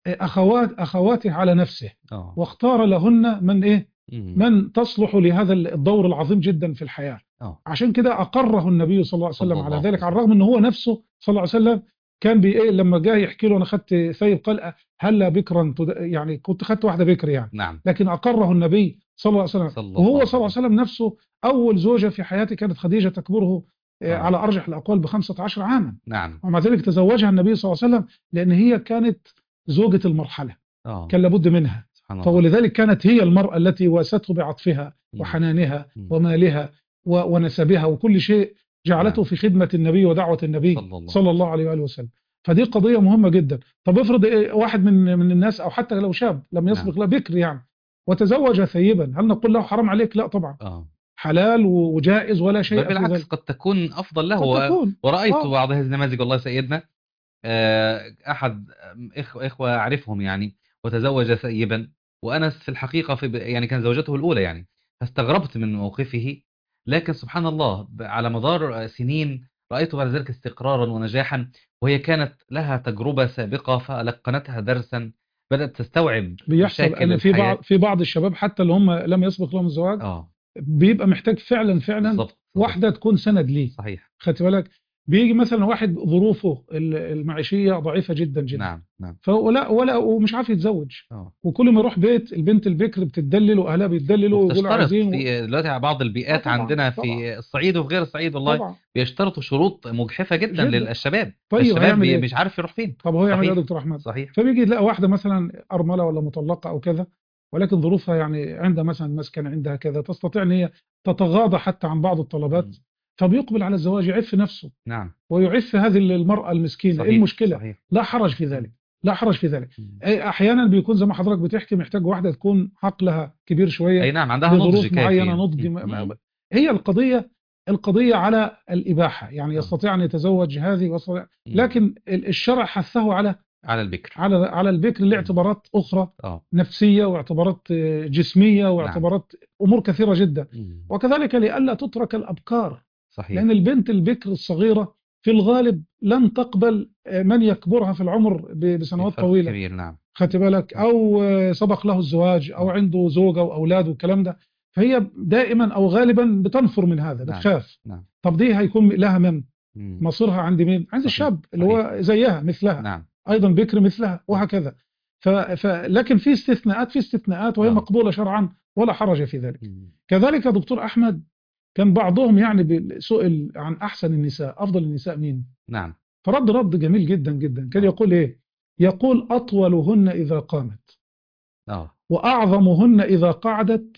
أخوات أخواته على نفسه، آه. واختار لهن من إيه مم. من تصلح لهذا الدور العظيم جدا في الحياة. آه. عشان كده أقره النبي صلى الله عليه صلى وسلم الله على عليه ذلك، على وسلم. الرغم أنه هو نفسه صلى الله عليه وسلم كان بي إيه لما جاء يحكي له أنا خدت ثيب، قال هلا بكرا تد- يعني كنت خدت واحدة بكر يعني، نعم. لكن أقره النبي صلى الله عليه وسلم. صلى الله وهو عليه صلى الله وسلم. عليه وسلم نفسه أول زوجة في حياته كانت خديجة تكبره آه، آه. على أرجح الأقوال بخمسة عشر عاما، نعم. ومع ذلك تزوجها النبي صلى الله عليه وسلم لأن هي كانت زوجة المرحلة، آه. كان لابد منها. سبحان الله. فولذلك كانت هي المرأة التي واسته بعطفها مم. وحنانها مم. ومالها و- ونسبها وكل شيء، جعلته نعم. في خدمة النبي ودعوة النبي صلى الله. صلى الله عليه وآله وسلم. فدي قضية مهمة جدا. طب افرض إيه واحد من من الناس أو حتى لو شاب لم نعم. يسبق لا بكر يعني وتزوج ثيبا، هل نقول له حرام عليك؟ لا طبعا، آه. حلال وجائز ولا بل شيء في بالعكس ذلك. قد تكون أفضل له. قد و... تكون ورأيت آه بعض هذه النماذج والله سيدنا. آه، أحد إخوة, إخوة أعرفهم يعني، وتزوج ثيبا، وأنا في الحقيقة في يعني كان زوجته الأولى يعني، فاستغربت من موقفه. لكن سبحان الله ب- على مدار سنين رأيت بعد ذلك استقرارا ونجاحا، وهي كانت لها تجربة سابقة فلقنتها درسا، بدأت تستوعب بيحصل مشاكل أن في الحياة. بعض في بعض الشباب حتى اللي هم لم يسبق لهم الزواج آه. بيبقى محتاج فعلا فعلا بالضبط بالضبط. واحدة تكون سند ليه. صحيح. خدت بالك؟ بيجي مثلا واحد ظروفه ال- المعيشية ضعيفة جدا جدا، نعم نعم. فولا ولا ومش عارف يتزوج، آه. وكل ما يروح بيت البنت البكر بتدلل واهلها بيتدللوا ويقولوا وبتشترط عايزين و... في دلوقتي بعض اه البيئات طبعا عندنا طبعا في الصعيد وفي غير الصعيد والله طبعا بيشترطوا شروط مجحفة جدا جدا. للشباب. طيب الشباب هيعمل بي- ايه؟ مش عارف يروح فين. طب هو يعمل ايه يا صحيح دكتور احمد؟ صحيح. فبيجي يلاقي واحده مثلا ارمله ولا مطلقه او كذا، ولكن ظروفها يعني عندها مثلا مسكن، عندها كذا، تستطيع ان هي تتغاضى حتى عن بعض الطلبات، مم. فبيقبل على الزواج، يعف نفسه نعم. ويعف هذه المرأة المسكينة. ايه صحيح المشكلة؟ صحيح. لا حرج في ذلك، مم. لا حرج في ذلك. مم. أي أحيانا بيكون زي ما حضرتك بتحكي محتاج واحدة تكون عقلها كبير شوية أي نعم، عندها نضج لظروف كافي معينة، يعني. نضج مم. م- مم. م- هي القضية القضية على الإباحة، يعني آه. يستطيع أن يتزوج هذه ويستطيع، مم. لكن ال- الشرع حثه على على البكر. على على البكر مم. لاعتبارات أخرى اه. نفسية واعتبارات آه، جسمية نعم. واعتبارات أمور كثيرة جدا، مم. وكذلك لئلا تترك الأبكار، صحيح. لأن البنت البكر الصغيرة في الغالب لن تقبل من يكبرها في العمر ب- في بسنوات فرق طويلة. كبير. نعم. خدت بالك؟ مم. أو سبق له الزواج أو مم. عنده زوجة وأولاد والكلام ده، فهي دائما أو غالبا بتنفر من هذا، نعم بتخاف. نعم. طب دي هيكون لها من مم. مصيرها عند مين؟ عند صحيح الشاب اللي صحيح. هو زيها مثلها، نعم. أيضا بكر مثلها مم. وهكذا. ف... ف... لكن في استثناءات، في استثناءات وهي اه. مقبولة شرعا ولا حرج في ذلك. مم. كذلك يا دكتور أحمد، كان بعضهم يعني سئل عن أحسن النساء، أفضل النساء مين؟ نعم. فرد رد جميل جدا جدا، كان اه. يقول إيه؟ يقول أطولهن إذا قامت، اه. وأعظمهن إذا قعدت،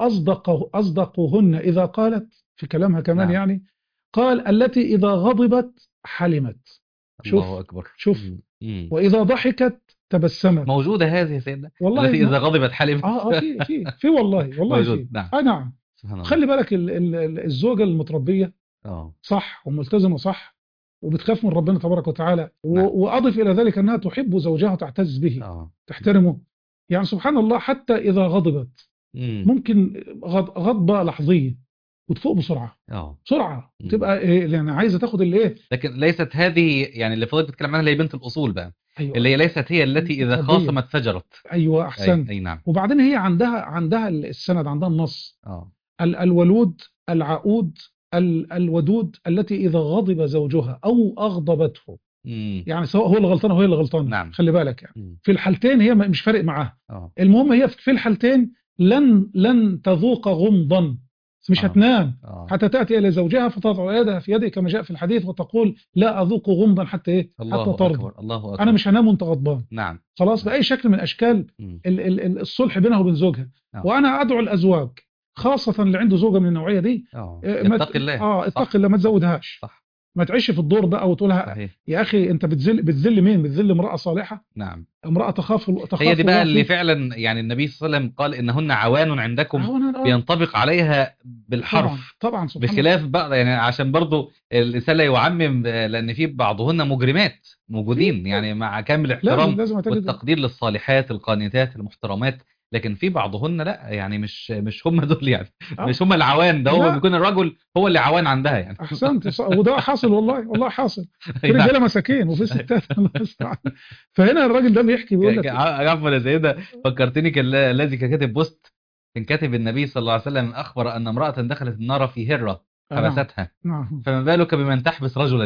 وأصدق أصدقهن إذا قالت في كلامها كمان نعم. يعني، قال التي إذا غضبت حلمت. الله شوف أكبر. شوف، مم. مم. وإذا ضحكت تبسمت. موجودة هذه يا سيدنا والله التي إذا م... غضبت حلمت. آه آه في في في والله والله موجود. في نعم. آه نعم. سبحان الله. خلي بالك ال- ال- ال- الزوجة المتربية اه. صح وملتزمة صح وبتخاف من ربنا تبارك وتعالى، نعم. و- وأضف إلى ذلك أنها تحب زوجها وتعتز به، اه. تحترمه. يعني سبحان الله حتى إذا غضبت امم. ممكن غض- غضبة لحظية وتفوق بسرعة، اه. بسرعة، مم. وتبقى إيه يعني عايزة تاخد اللي إيه. لكن ليست هذه يعني اللي فضلت بتتكلم عنها اللي هي بنت الأصول بقى، اللي أيوة هي ليست هي التي إذا متربية، خاصمت فجرت. أيوة أي أحسن. أي نعم. وبعدين هي عندها عندها السند، عندها النص، اه. ال- الولود العقود ال- الودود التي إذا غضب زوجها أو أغضبته، امم. يعني سواء هو اللي غلطان أو هي اللي غلطانة، نعم. خلي بالك يعني مم. في الحالتين هي م- مش فارق معاها. اه. المهم هي في الحالتين لن لن تذوق غمضا، مش اه. هتنام اه. حتى تأتي إلى زوجها فتضع يدها في يده كما جاء في الحديث وتقول لا أذوق غمضا حتى إيه، حتى الله ترضى. أكبر الله أكبر. أنا مش هنام وأنت غضبان. نعم. خلاص، نعم. بأي شكل من أشكال مم. ال- ال- ال- الصلح بينها وبين زوجها. اه. وأنا أدعو الأزواج خاصة اللي عنده زوجة من النوعية دي، اه. آه، ما ت- يتقي الله. اه صح اتقي الله، ما تزودهاش، صح. ما تعيش في الدور بقى وتقولها صحيح. يا أخي أنت بتذل بتذل مين؟ بتذل امرأة صالحة، نعم. امرأة تخاف تخاف هي دي بقى الله اللي فيك. فعلا يعني النبي صلى الله عليه وسلم قال إنهن عوان عندكم، أهو أنا- اه بينطبق عليها طبعا بالحرف، طبعا سبحان الله. بخلاف بقى يعني عشان برضو الإنسان لا يعمم، آه، لأن في بعضهن مجرمات موجودين في يعني، مع كامل لازم الاحترام لازم تجد. والتقدير للصالحات القانتات المحترمات، لكن في بعضهن لا يعني مش مش هم دول يعني، اه مش هم العوان، ده هو لا بيكون الرجل هو اللي عوان عندها يعني. احسنت، ص- وده حاصل والله، والله حاصل. في أي نعم. رجاله مساكين وفي ستات الله المستعان. فهنا الراجل ده بيحكي بيقول لك عفوا يا سيدة، فكرتني كان الذي كان كاتب بوست، كان كاتب النبي صلى الله عليه وسلم أخبر أن امرأة دخلت النار في هرة آه نعم حبستها، نعم فما بالك بمن تحبس رجلا يعني.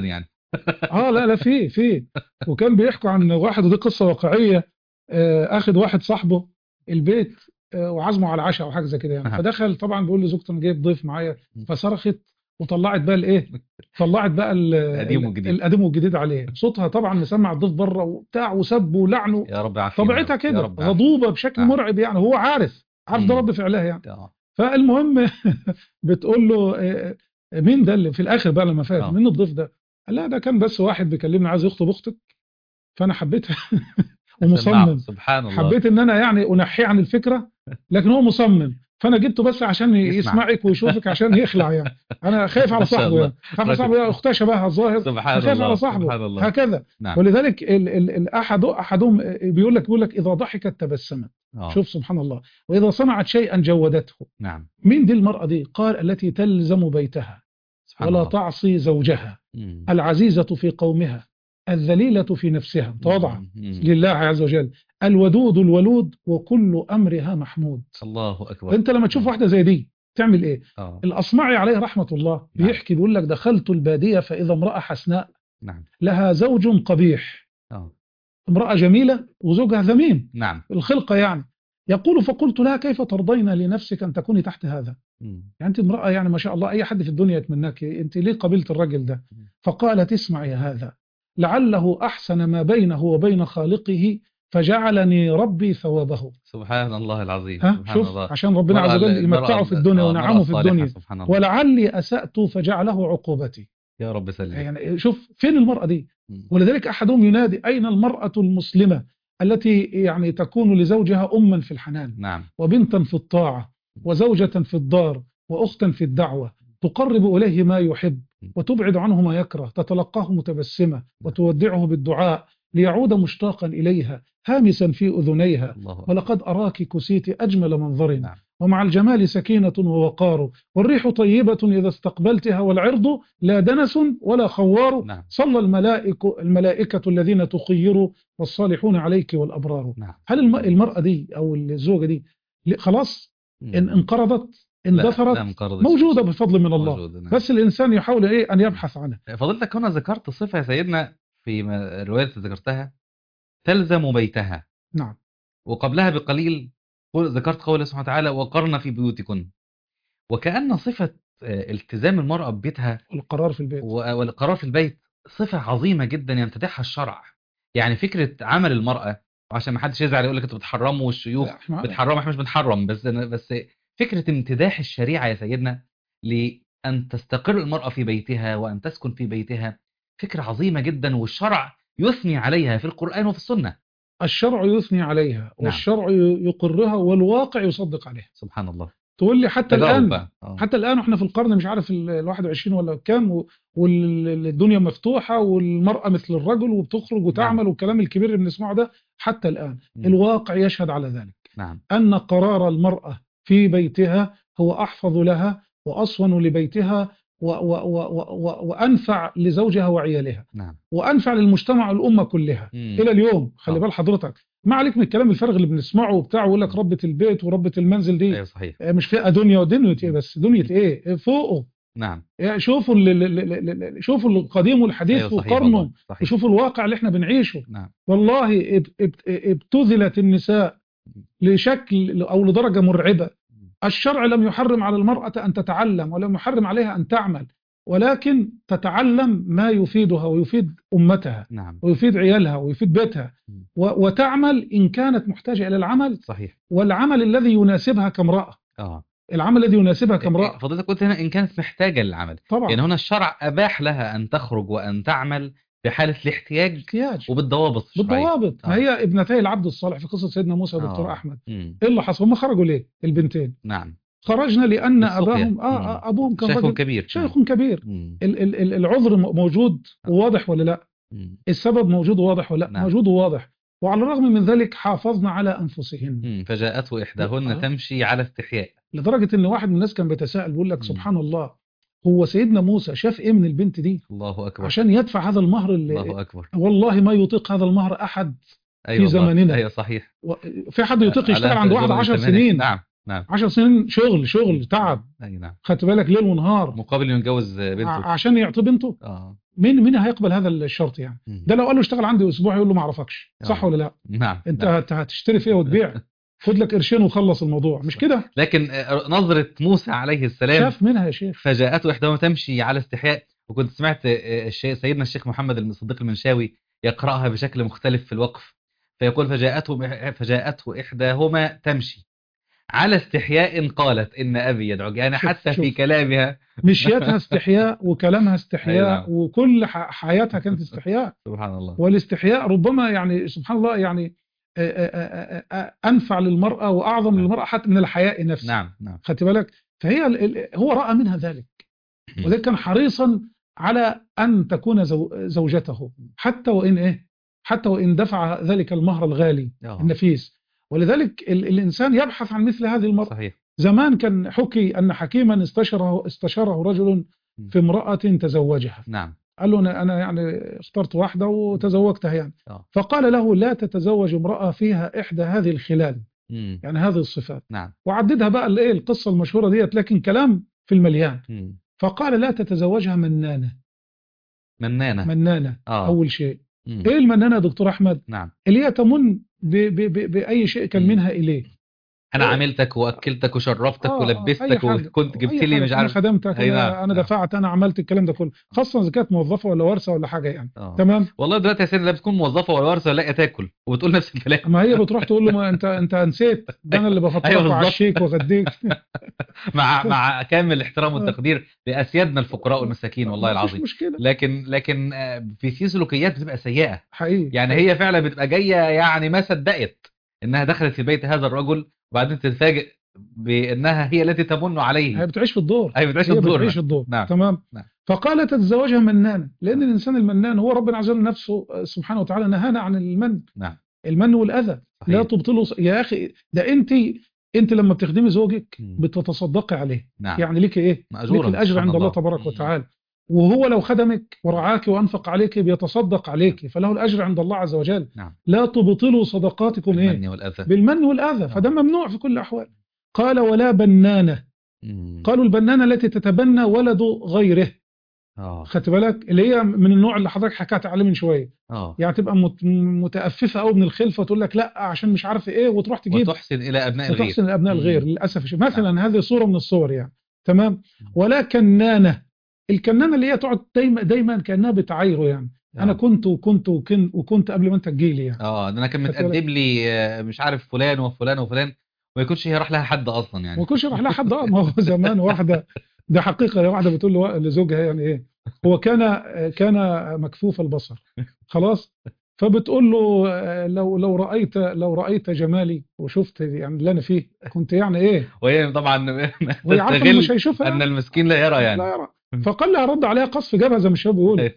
اه لا لا في في وكان بيحكوا عن واحد، ودي قصه واقعيه. آه، اخد واحد صاحبه البيت، آه، وعزمه على عشاء او حاجه زي كده يعني. نعم. فدخل طبعا بيقول لزوجته انا جايب ضيف معايا، فصرخت وطلعت بقى الايه، طلعت بقى ال- القديم ال- والجديد. القديم والجديد عليه. صوتها طبعا مسمع الضيف بره وبتاع، وسب ولعنه. يا رب عافينا، يا طبيعتها رب يا كده رب عافينا. غضوبه بشكل نعم. مرعب يعني، هو عارف عارف ده امم. رد فعلها يعني. اه. فالمهم بتقول له آه، آه، مين ده اللي في الاخر بقى لما فات اه. مين الضيف ده؟ قال لا ده كان بس واحد بيكلمني عايز يخطب اختك، فانا حبيتها اسمعه، ومصمم، سبحان الله. حبيت ان انا يعني انحيه عن الفكره، لكن هو مصمم، فانا جبته بس عشان يسمع. يسمعك ويشوفك عشان يخلع يعني. انا خايف ما على شاء صاحبه الله. يعني، خايف على صاحبه رجل. يعني، اختها شبهها الظاهر، سبحان فخايف على الله، صاحبه سبحان الله. هكذا. نعم. ولذلك ال ال الاحد احدهم بيقول لك بيقول لك اذا ضحكت تبسمت. اه. شوف سبحان الله. واذا صنعت شيئا جودته. نعم. مين دي المرأة دي؟ قال التي تلزم بيتها سبحان ولا الله. تعصي زوجها، مم. العزيزة في قومها، الذليلة في نفسها، متواضعة مم. مم. لله عز وجل، الودود الولود، وكل أمرها محمود. الله أكبر. أنت لما تشوف مم. واحدة زي دي تعمل إيه؟ اه. الأصمعي عليه رحمة الله نعم. بيحكي بيقول لك دخلت البادية فإذا امرأة حسناء نعم. لها زوج قبيح، اه. امرأة جميلة وزوجها ذميم نعم. الخلقة يعني. يقول فقلت لها كيف ترضين لنفسك أن تكوني تحت هذا؟ مم. يعني أنت امرأة يعني ما شاء الله أي حد في الدنيا يتمناك، أنت ليه قبلت الرجل ده؟ مم. فقالت اسمعي هذا، لعله أحسن ما بينه وبين خالقه فجعلني ربي ثوابه. سبحان الله العظيم، ها سبحان شوف الله. عشان ربنا المرأة عز وجل المرأة يمتعه في الدنيا آه، المرأة ونعمه في الصالحة، الدنيا. سبحان الله. ولعلي أسأت فجعله عقوبتي. يا رب سلم. يعني شوف فين المرأة دي. مم. ولذلك أحدهم ينادي أين المرأة المسلمة التي يعني تكون لزوجها أما في الحنان نعم. وبنتا في الطاعة وزوجة في الدار وأختا في الدعوة، تقرب إليه ما يحب وتبعد عنه ما يكره، تتلقاه متبسمة وتودعه بالدعاء ليعود مشتاقا إليها هامسا في أذنيها. الله أكبر. ولقد أراك كسيت أجمل منظر، نعم. ومع الجمال سكينة ووقار، والريح طيبة إذا استقبلتها، والعرض لا دنس ولا خوار. نعم. صلى الملائكة, الملائكة الذين تخيروا والصالحون عليك والأبرار. نعم. هل الم- المرأة دي أو الزوجة دي خلاص إن مم. انقرضت لا، لا اندثرت؟ انقرضت. موجودة بفضل من الله، موجودة. نعم. بس الإنسان يحاول إيه أن يبحث عنها. فضلتك هنا ذكرت صفة يا سيدنا في م- الرواية اللي ذكرتها، تلزم بيتها، نعم. وقبلها بقليل قل- ذكرت قول الله سبحانه وتعالى وقرن في بيوتكن. وكأن صفة آه، التزام المرأة ببيتها القرار في البيت. و- والقرار في البيت صفة عظيمة جدا يمتدحها الشرع. يعني فكرة عمل المرأة، وعشان ما حدش يزعل يقول لك انتوا بتحرموا والشيوخ لا، إحنا- بتحرموا، احنا مش بنحرم، بس بس فكرة امتداح الشريعة يا سيدنا لأن تستقر المرأة في بيتها وأن تسكن في بيتها فكرة عظيمة جدا، والشرع يثني عليها في القرآن وفي السنة. الشرع يثني عليها نعم. والشرع يقرها والواقع يصدق عليها. سبحان الله. تقول لي حتى تجارب الآن، بقى. آه. حتى الآن واحنا في القرن مش عارف ال ال- واحد وعشرين ولا كام، و- والدنيا مفتوحة والمرأة مثل الرجل وبتخرج وتعمل نعم. والكلام الكبير اللي بنسمعه ده. حتى الآن مم. الواقع يشهد على ذلك، نعم. أن قرار المرأة في بيتها هو أحفظ لها وأصون لبيتها و و و و و وأنفع لزوجها وعيالها، نعم. وأنفع للمجتمع والأمة كلها. مم. إلى اليوم خلي آه. بال حضرتك، ما عليك من الكلام الفارغ اللي بنسمعه وبتاع، ويقول لك ربة البيت وربة المنزل دي ايوه صحيح. آه، مش فئة دنيا ودنيا ايه، بس دنيا ايه فوقه. نعم. يعني شوفوا ال- ال- ال- ال- شوفوا القديم والحديث ايوه صحيح وقارنوا، والله. صحيح. وشوفوا الواقع اللي احنا بنعيشه. نعم. والله اب- اب- ابتذلت النساء لشكل أو لدرجة مرعبة. الشرع لم يحرم على المرأة أن تتعلم ولم يحرم عليها أن تعمل، ولكن تتعلم ما يفيدها ويفيد أمتها نعم. ويفيد عيالها ويفيد بيتها، مم. و- وتعمل إن كانت محتاجة إلى العمل، صحيح. والعمل الذي يناسبها كامرأة، اه. العمل الذي يناسبها كامرأة. فضلتك قلت هنا إن كانت محتاجة للعمل، طبعا يعني هنا الشرع أباح لها أن تخرج وأن تعمل في حالة الاحتياج احتياج وبالضوابط الشرعية. بالضوابط. ما آه. هي ابنتي العبد الصالح في قصة سيدنا موسى ودكتور آه. أحمد، مم. إيه اللي حصل؟ هم خرجوا ليه البنتين؟ نعم. خرجنا لأن بالسقيا. أباهم آه مم. آه أبوهم كان شيخ رجل كبير. شيخ كبير. مم. ال- ال- ال- العذر م- موجود وواضح ولا لا؟ مم. السبب موجود وواضح ولا لا؟ نعم. موجود وواضح. وعلى الرغم من ذلك حافظنا على أنفسهم. مم. فجاءته إحداهن آه. تمشي على استحياء. لدرجة إن واحد من الناس كان بيتساءل بيقول لك مم. سبحان الله، هو سيدنا موسى شاف إيه من البنت دي الله أكبر. عشان يدفع هذا المهر اللي الله أكبر. والله ما يطيق هذا المهر أحد أي في والله. زماننا. أيوة صحيح. و- في حد يطيق على يشتغل عند واحد زمن عشر الثمانية. سنين؟ نعم. نعم. عشر سنين شغل شغل تعب، أي نعم. خدت بالك ليل ونهار مقابل يتجوز بنته. ع- عشان يعطي بنته. آه. مين مين هيقبل هذا الشرط يعني؟ مم. ده لو قال له اشتغل عندي اسبوع يقول له ما اعرفكش، صح آه. ولا لا؟ نعم انت نعم. هت- هتشتري فيها وتبيع، خد لك قرشين وخلص الموضوع، مش صح. كده؟ لكن آه، نظرة موسى عليه السلام شاف منها يا شيخ. فجاءته إحداهما تمشي على استحياء. وكنت سمعت آه، الشيء سيدنا الشيخ محمد الصديق المنشاوي يقرأها بشكل مختلف في الوقف، فيقول فجاءته فجاءته إحداهما تمشي على استحياء قالت إن أبي يدعوك، يعني شوف حتى في شوف كلامها. مشيتها استحياء وكلامها أي استحياء نعم. وكل ح- حياتها كانت استحياء. سبحان الله. والاستحياء ربما يعني سبحان الله يعني آه، آه، آه، آه، أنفع للمرأة وأعظم نعم للمرأة حتى من الحياء نفسه. نعم نعم. خدت بالك؟ فهي ال- ال- هو رأى منها ذلك، وذلك كان حريصا على أن تكون زو- زوجته حتى وإن إيه حتى وإن دفع ذلك المهر الغالي آه. النفيس. ولذلك ال- الإنسان يبحث عن مثل هذه المرأة. صحيح. زمان كان حكي أن حكيما استشاره استشاره رجل في امرأة تزوجها، نعم. قال له أنا أنا يعني اخترت واحدة وتزوجتها يعني. آه. فقال له لا تتزوج امرأة فيها إحدى هذه الخلال، مم. يعني هذه الصفات، نعم. وعددها بقى الإيه القصة المشهورة ديت، لكن كلام في المليان. مم. فقال لا تتزوجها منانة. منانة. منانة آه. أول شيء. مم. إيه المنانة يا دكتور أحمد؟ نعم. اللي هي تمن ب ب ب بأي شيء كان مم. منها إليه. أنا إيه؟ عملتك وأكلتك وشرفتك آه آه أي ولبستك حاجة، وكنت جبت أي لي مش حاجة، أنا عارف. خدمتك، أي نعم أنا أنا نعم. دفعت، أنا عملت الكلام ده كله، خاصة إذا كانت موظفة ولا ورثة ولا حاجة يعني. آه. تمام. والله دلوقتي يا سيدي لا بتكون موظفة ولا وارثة ولا لاقية تاكل وبتقول نفس الكلام. أما هي بتروح تقول له ما أنت أنت نسيت، ده أنا اللي أيوه بفطرك بالظبط. وعشيك وغديك. مع مع كامل الاحترام آه. والتقدير لأسيادنا الفقراء والمساكين والله ما فيش العظيم. مشكلة لكن لكن آه، في في سلوكيات بتبقى سيئة. حقيقي. يعني حقيقي. هي فعلا بتبقى جاية يعني ما صدقت إنها دخلت في بيت هذا الرجل وبعدين تتفاجئ بأنها هي التي تمن هي عليه. بتعيش في الدور، أي بتعيش هي الدور. بتعيش نعم الدور. نعم تمام. نعم. فقال تتزوجها منانا، لأن الإنسان المنان هو ربنا عز وجل نفسه سبحانه وتعالى نهانا عن المن، نعم. المن والأذى. صحيح. لا تبطلوا ص- يا أخي ده أنت أنت لما بتخدمي زوجك مم. بتصدقي عليه، نعم. يعني ليك إيه؟ ليك مأجورا الأجر سبحان عند الله الله. تبارك مم. وتعالى. وهو لو خدمك ورعاك وأنفق عليك بيتصدق عليك، فله الأجر عند الله عز وجل. نعم. لا تبطلوا صدقاتكم إيه؟ بالمن والأذى. بالمن والأذى، آه. فده ممنوع في كل الأحوال. قال ولا بنانة. مم. قالوا البنانة التي تتبنى ولد غيره. آه. خدت بالك اللي هي من النوع اللي حضرتك حكيت عليه من شويه، آه. يعني تبقى مت- متأففة قوي من الخلفه وتقول لك لا عشان مش عارف ايه، وتروح تجيب وتحسن إلى أبناء الغير. وتحسن الابناء مم. الغير للاسف الشديد. مثلا هذه صوره من الصور يعني. تمام. ولا كنانه. الكنانه اللي هي تقعد دايما دايما كانها بتعايره يعني. آه. انا كنت وكنت وكنت وكنت قبل ما انت تجيلي يعني. اه ده انا كان خدت بالك؟ متقدم لي آه، مش عارف فلان وفلان وفلان وما يكونش هي راح لها حد اصلا يعني. وما كنتش راح لها حد. اه ما هو زمان واحده، ده حقيقه، واحده بتقول له- لزوجها يعني ايه، هو كان كان مكفوف البصر خلاص، فبتقول له آه، لو لو رايت لو رايت جمالي وشفت يعني اللي انا فيه كنت يعني ايه، وهي طبعا وهي عارفه انه مش تستغل هيشوفها ان يعني. المسكين لا يرى يعني. لا يرى. فقال لها رد عليها قصف جبهه زي ما الشباب بيقولوا.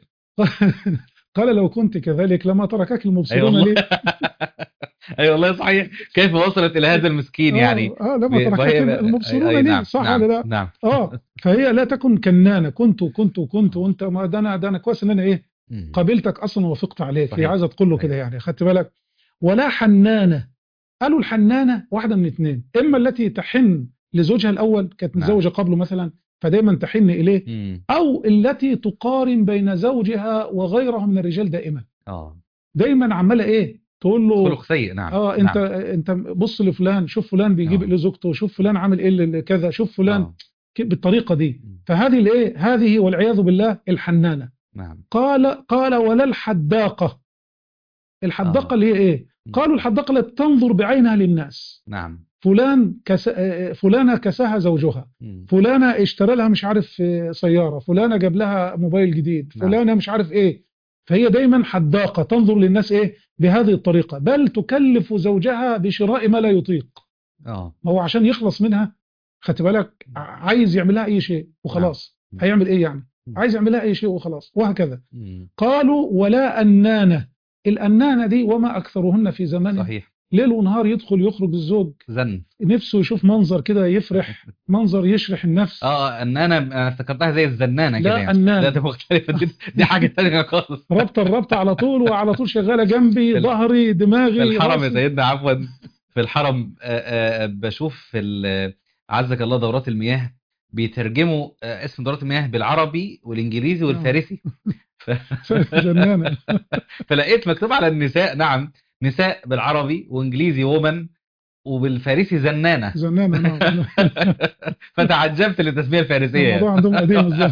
قال لو كنت كذلك لما تركك اي المبصرون والله. لي. اي والله صحيح. كيف وصلت الى هذا المسكين يعني. اه, آه لما ب- تركك وهي- المبصرون أي لي، نعم صح نعم ولا لا؟ نعم. اه فهي لا تكن كنانه، كنت وكنت وكنت وانت ما ده انا ده انا كويس ان انا ايه مم. قابلتك اصلا ووافقت عليك. هي صحيح. عايزه تقول له صحيح. كده يعني. خدت بالك؟ ولا حنانه. قالوا الحنانه واحده من اثنين، اما التي تحن لزوجها الاول كانت نعم. متزوجه قبله مثلا فدايما تحن اليه، مم. او التي تقارن بين زوجها وغيره من الرجال دائما، اه دايما عماله ايه تقول له خلق سيء. نعم. اه انت نعم. انت بص لفلان، شوف فلان بيجيب آه. ايه لزوجته، شوف فلان عامل ايه ل- كذا، شوف فلان آه. ك- بالطريقه دي. مم. فهذه الايه هذه والعياذ بالله الحنانه. نعم. قال قال ولا الحداقه. الحداقه آه. اللي هي ايه؟ مم. قالوا الحداقه التي تنظر بعينها للناس. نعم. فلان كس... آه، فلانه كساها زوجها، مم. فلانه اشترى لها مش عارف آه، سياره، فلانه جاب لها موبايل جديد، نعم. فلانه مش عارف ايه. فهي دايما حداقه تنظر للناس ايه بهذه الطريقه، بل تكلف زوجها بشراء ما لا يطيق. اه ما هو عشان يخلص منها، خدت بالك، ع- عايز يعملها اي شيء وخلاص. نعم. هيعمل ايه يعني؟ مم. عايز يعملها اي شيء وخلاص، وهكذا. مم. قالوا ولا أنانة. الأنانة دي وما أكثرهن في زماننا. صحيح. ليل ونهار يدخل يخرج الزوج زن. نفسه يشوف منظر كده يفرح، منظر يشرح النفس. اه ان انا انا افتكرتها زي الزنانه كده لا يعني. أنانة. لا دي مختلفه. دي, دي حاجه ثانيه خالص. ربط الربط على طول، وعلى طول شغالة جنبي، في ال- ظهري، في دماغي، الحرم يا راسي. سيدنا عفوا. في الحرم آه، آه، بشوف في ال- عزك الله دورات المياه بيترجموا آه، اسم دورات المياه بالعربي والانجليزي نعم. والفارسي. ف... زنانة. فلقيت مكتوب على النساء، نعم، نساء بالعربي وانجليزي وومن، وبالفارسي زنانة. زنانة نعم. فتعجبت للتسمية الفارسية يعني. الموضوع عندهم قديم ازاي.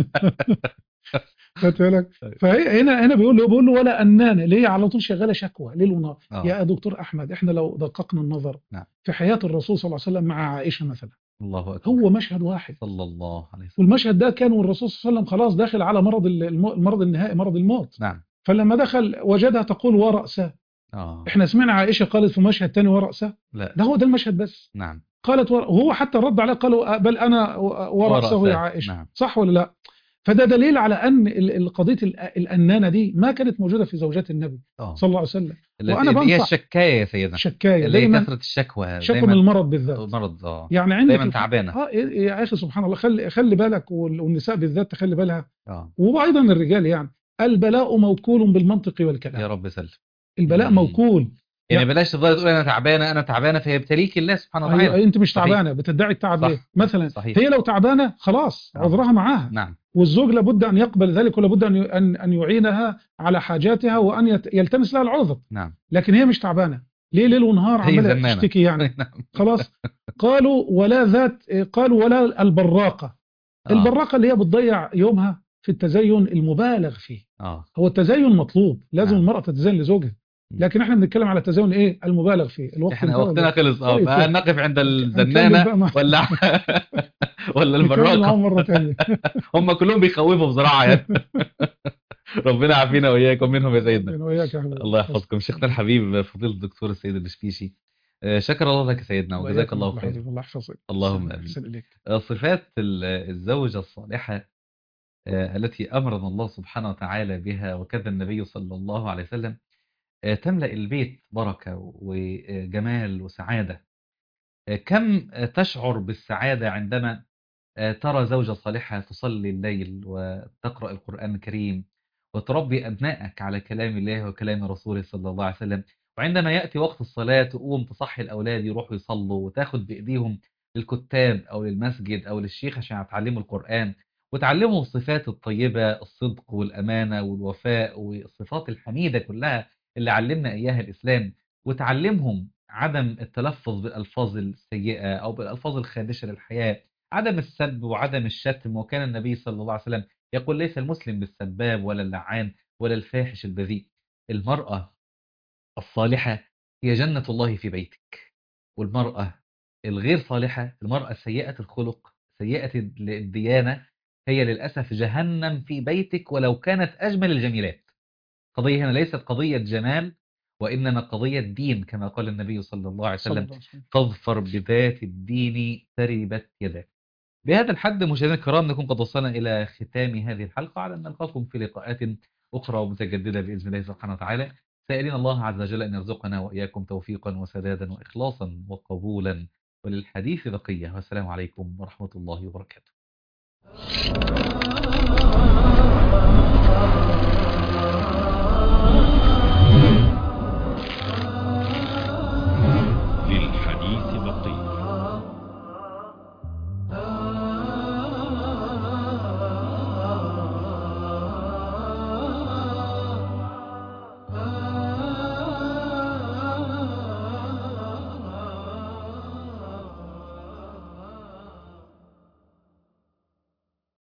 خدت بالك. فهي هنا هنا بيقول له بيقول له ولا أنانة، ليه على طول شغالة شكوى ليل ونهار. اه يا دكتور أحمد، احنا لو دققنا النظر نعم. في حياة الرسول صلى الله عليه وسلم مع عائشة مثلا، الله أكبر. هو مشهد واحد، صلى الله عليه وسلم. والمشهد ده كان والرسول صلى الله عليه وسلم خلاص داخل على مرض الم- المرض النهائي، مرض الموت. نعم. فلما دخل وجدها تقول ورأسه. اه احنا سمعنا عائشة قالت في مشهد تاني ورأسه، لا. ده هو ده المشهد بس. نعم. قالت ور... وهو حتى رد عليه قالوا بل أنا ورأسه يا ورأسه. عائشة، نعم. صح ولا لا؟ فده دليل على أن ال- القضية ال- الأنانة دي ما كانت موجودة في زوجات النبي اه صلى الله عليه وسلم. وأنا التي اللي هي بنصح الشكاية يا سيدنا، شكاية اللي هي دايما، كثرة الشكوى شكوى من دايما. المرض بالذات. مرض اه يعني عندك دايما الح... تعبانة. اه يا اخي سبحان الله، خلي خلي بالك، وال- والنساء بالذات تخلي بالها، اه وايضا الرجال. يعني البلاء موكول بالمنطق يا والكلام. رب سلم. البلاء مم. موكول. يعني يعني بلاش تفضل تقول انا تعبانة انا تعبانة، فيبتليك الله سبحانه ايوه، وتعالى. انت مش صحيح. تعبانه بتدعي التعب ليه صح صح مثلا؟ صحيح. هي لو تعبانه خلاص اه عذرها معاها، نعم. والزوج لابد ان يقبل ذلك، ولابد ان ان ان يعينها على حاجاتها، وان يت- يلتمس لها العذر. نعم. لكن هي مش تعبانه، ليه ليل ونهار هي عماله زنانة. تشتكي يعني. نعم. خلاص. قالوا ولا ذات، قالوا ولا البراقه. اه البراقه اللي هي بتضيع يومها في التزين المبالغ فيه. اه هو التزين مطلوب، لازم نعم. المرأة تتزين لزوجها، مم. لكن احنا بنتكلم على التزين ايه المبالغ فيه. الوقت احنا انتهى ولا وقتنا ايه؟ خلص، اه طيب طيب. فنقف عند هنك- هنكمل الزنانة بقى مع ولا ولا نكمل معاهم البراقة. مرة تانية. هم كلهم بيخوفوا بصراحة يعني. ربنا يعافينا وإياكم منهم يا سيدنا. ربنا وإياك يا حبيبي. الله حسن. يحفظكم شيخنا الحبيب فضيلة الدكتور السيد البشبيشي. آه، شكر الله لك يا سيدنا وإياك وجزاك يا الله رب يا خيرا. حبيبي، الله يحفظك. اللهم أحسن آمين. أحسن إليك. آه، صفات ال- الزوجة الصالحة آه، التي أمرنا الله سبحانه وتعالى بها وكذا النبي صلى الله عليه وسلم آه، تملأ البيت بركة وجمال وسعادة. آه، كم آه، تشعر بالسعادة عندما آه، ترى زوجة صالحة تصلي الليل وتقرأ القرآن الكريم وتربي أبنائك على كلام الله وكلام رسوله صلى الله عليه وسلم. وعندما يأتي وقت الصلاة تقوم تصحي الأولاد يروحوا يصلوا وتاخد بإيديهم للكتاب أو للمسجد أو للشيخ عشان يتعلموا القرآن وتعلمهم الصفات الطيبة، الصدق والأمانة والوفاء والصفات الحميدة كلها اللي علمنا إياها الإسلام. وتعلمهم عدم التلفظ بالألفاظ السيئة أو بالألفاظ الخادشة للحياة، عدم السب وعدم الشتم. وكان النبي صلى الله عليه وسلم يقول ليس المسلم بالسباب ولا اللعان ولا الفاحش البذيء. المرأة الصالحة هي جنة الله في بيتك. والمرأة الغير صالحة، المرأة سيئة الخلق سيئة الديانة، هي للأسف جهنم في بيتك ولو كانت أجمل الجميلات. قضية هنا ليست قضية جمال، وإنما قضية دين كما قال النبي صلى الله عليه صلى وسلم الله عليه وسلم. تظفر بذات الدين تربت يداك. بهذا الحد مشاهدينا الكرام نكون قد وصلنا إلى ختام هذه الحلقة، على أن نلقاكم في لقاءات أخرى ومتجددة بإذن الله سبحانه وتعالى، سائلين الله عز وجل أن يرزقنا وإياكم توفيقا وسدادا وإخلاصا وقبولا. وللحديث بقية، والسلام عليكم ورحمة الله وبركاته.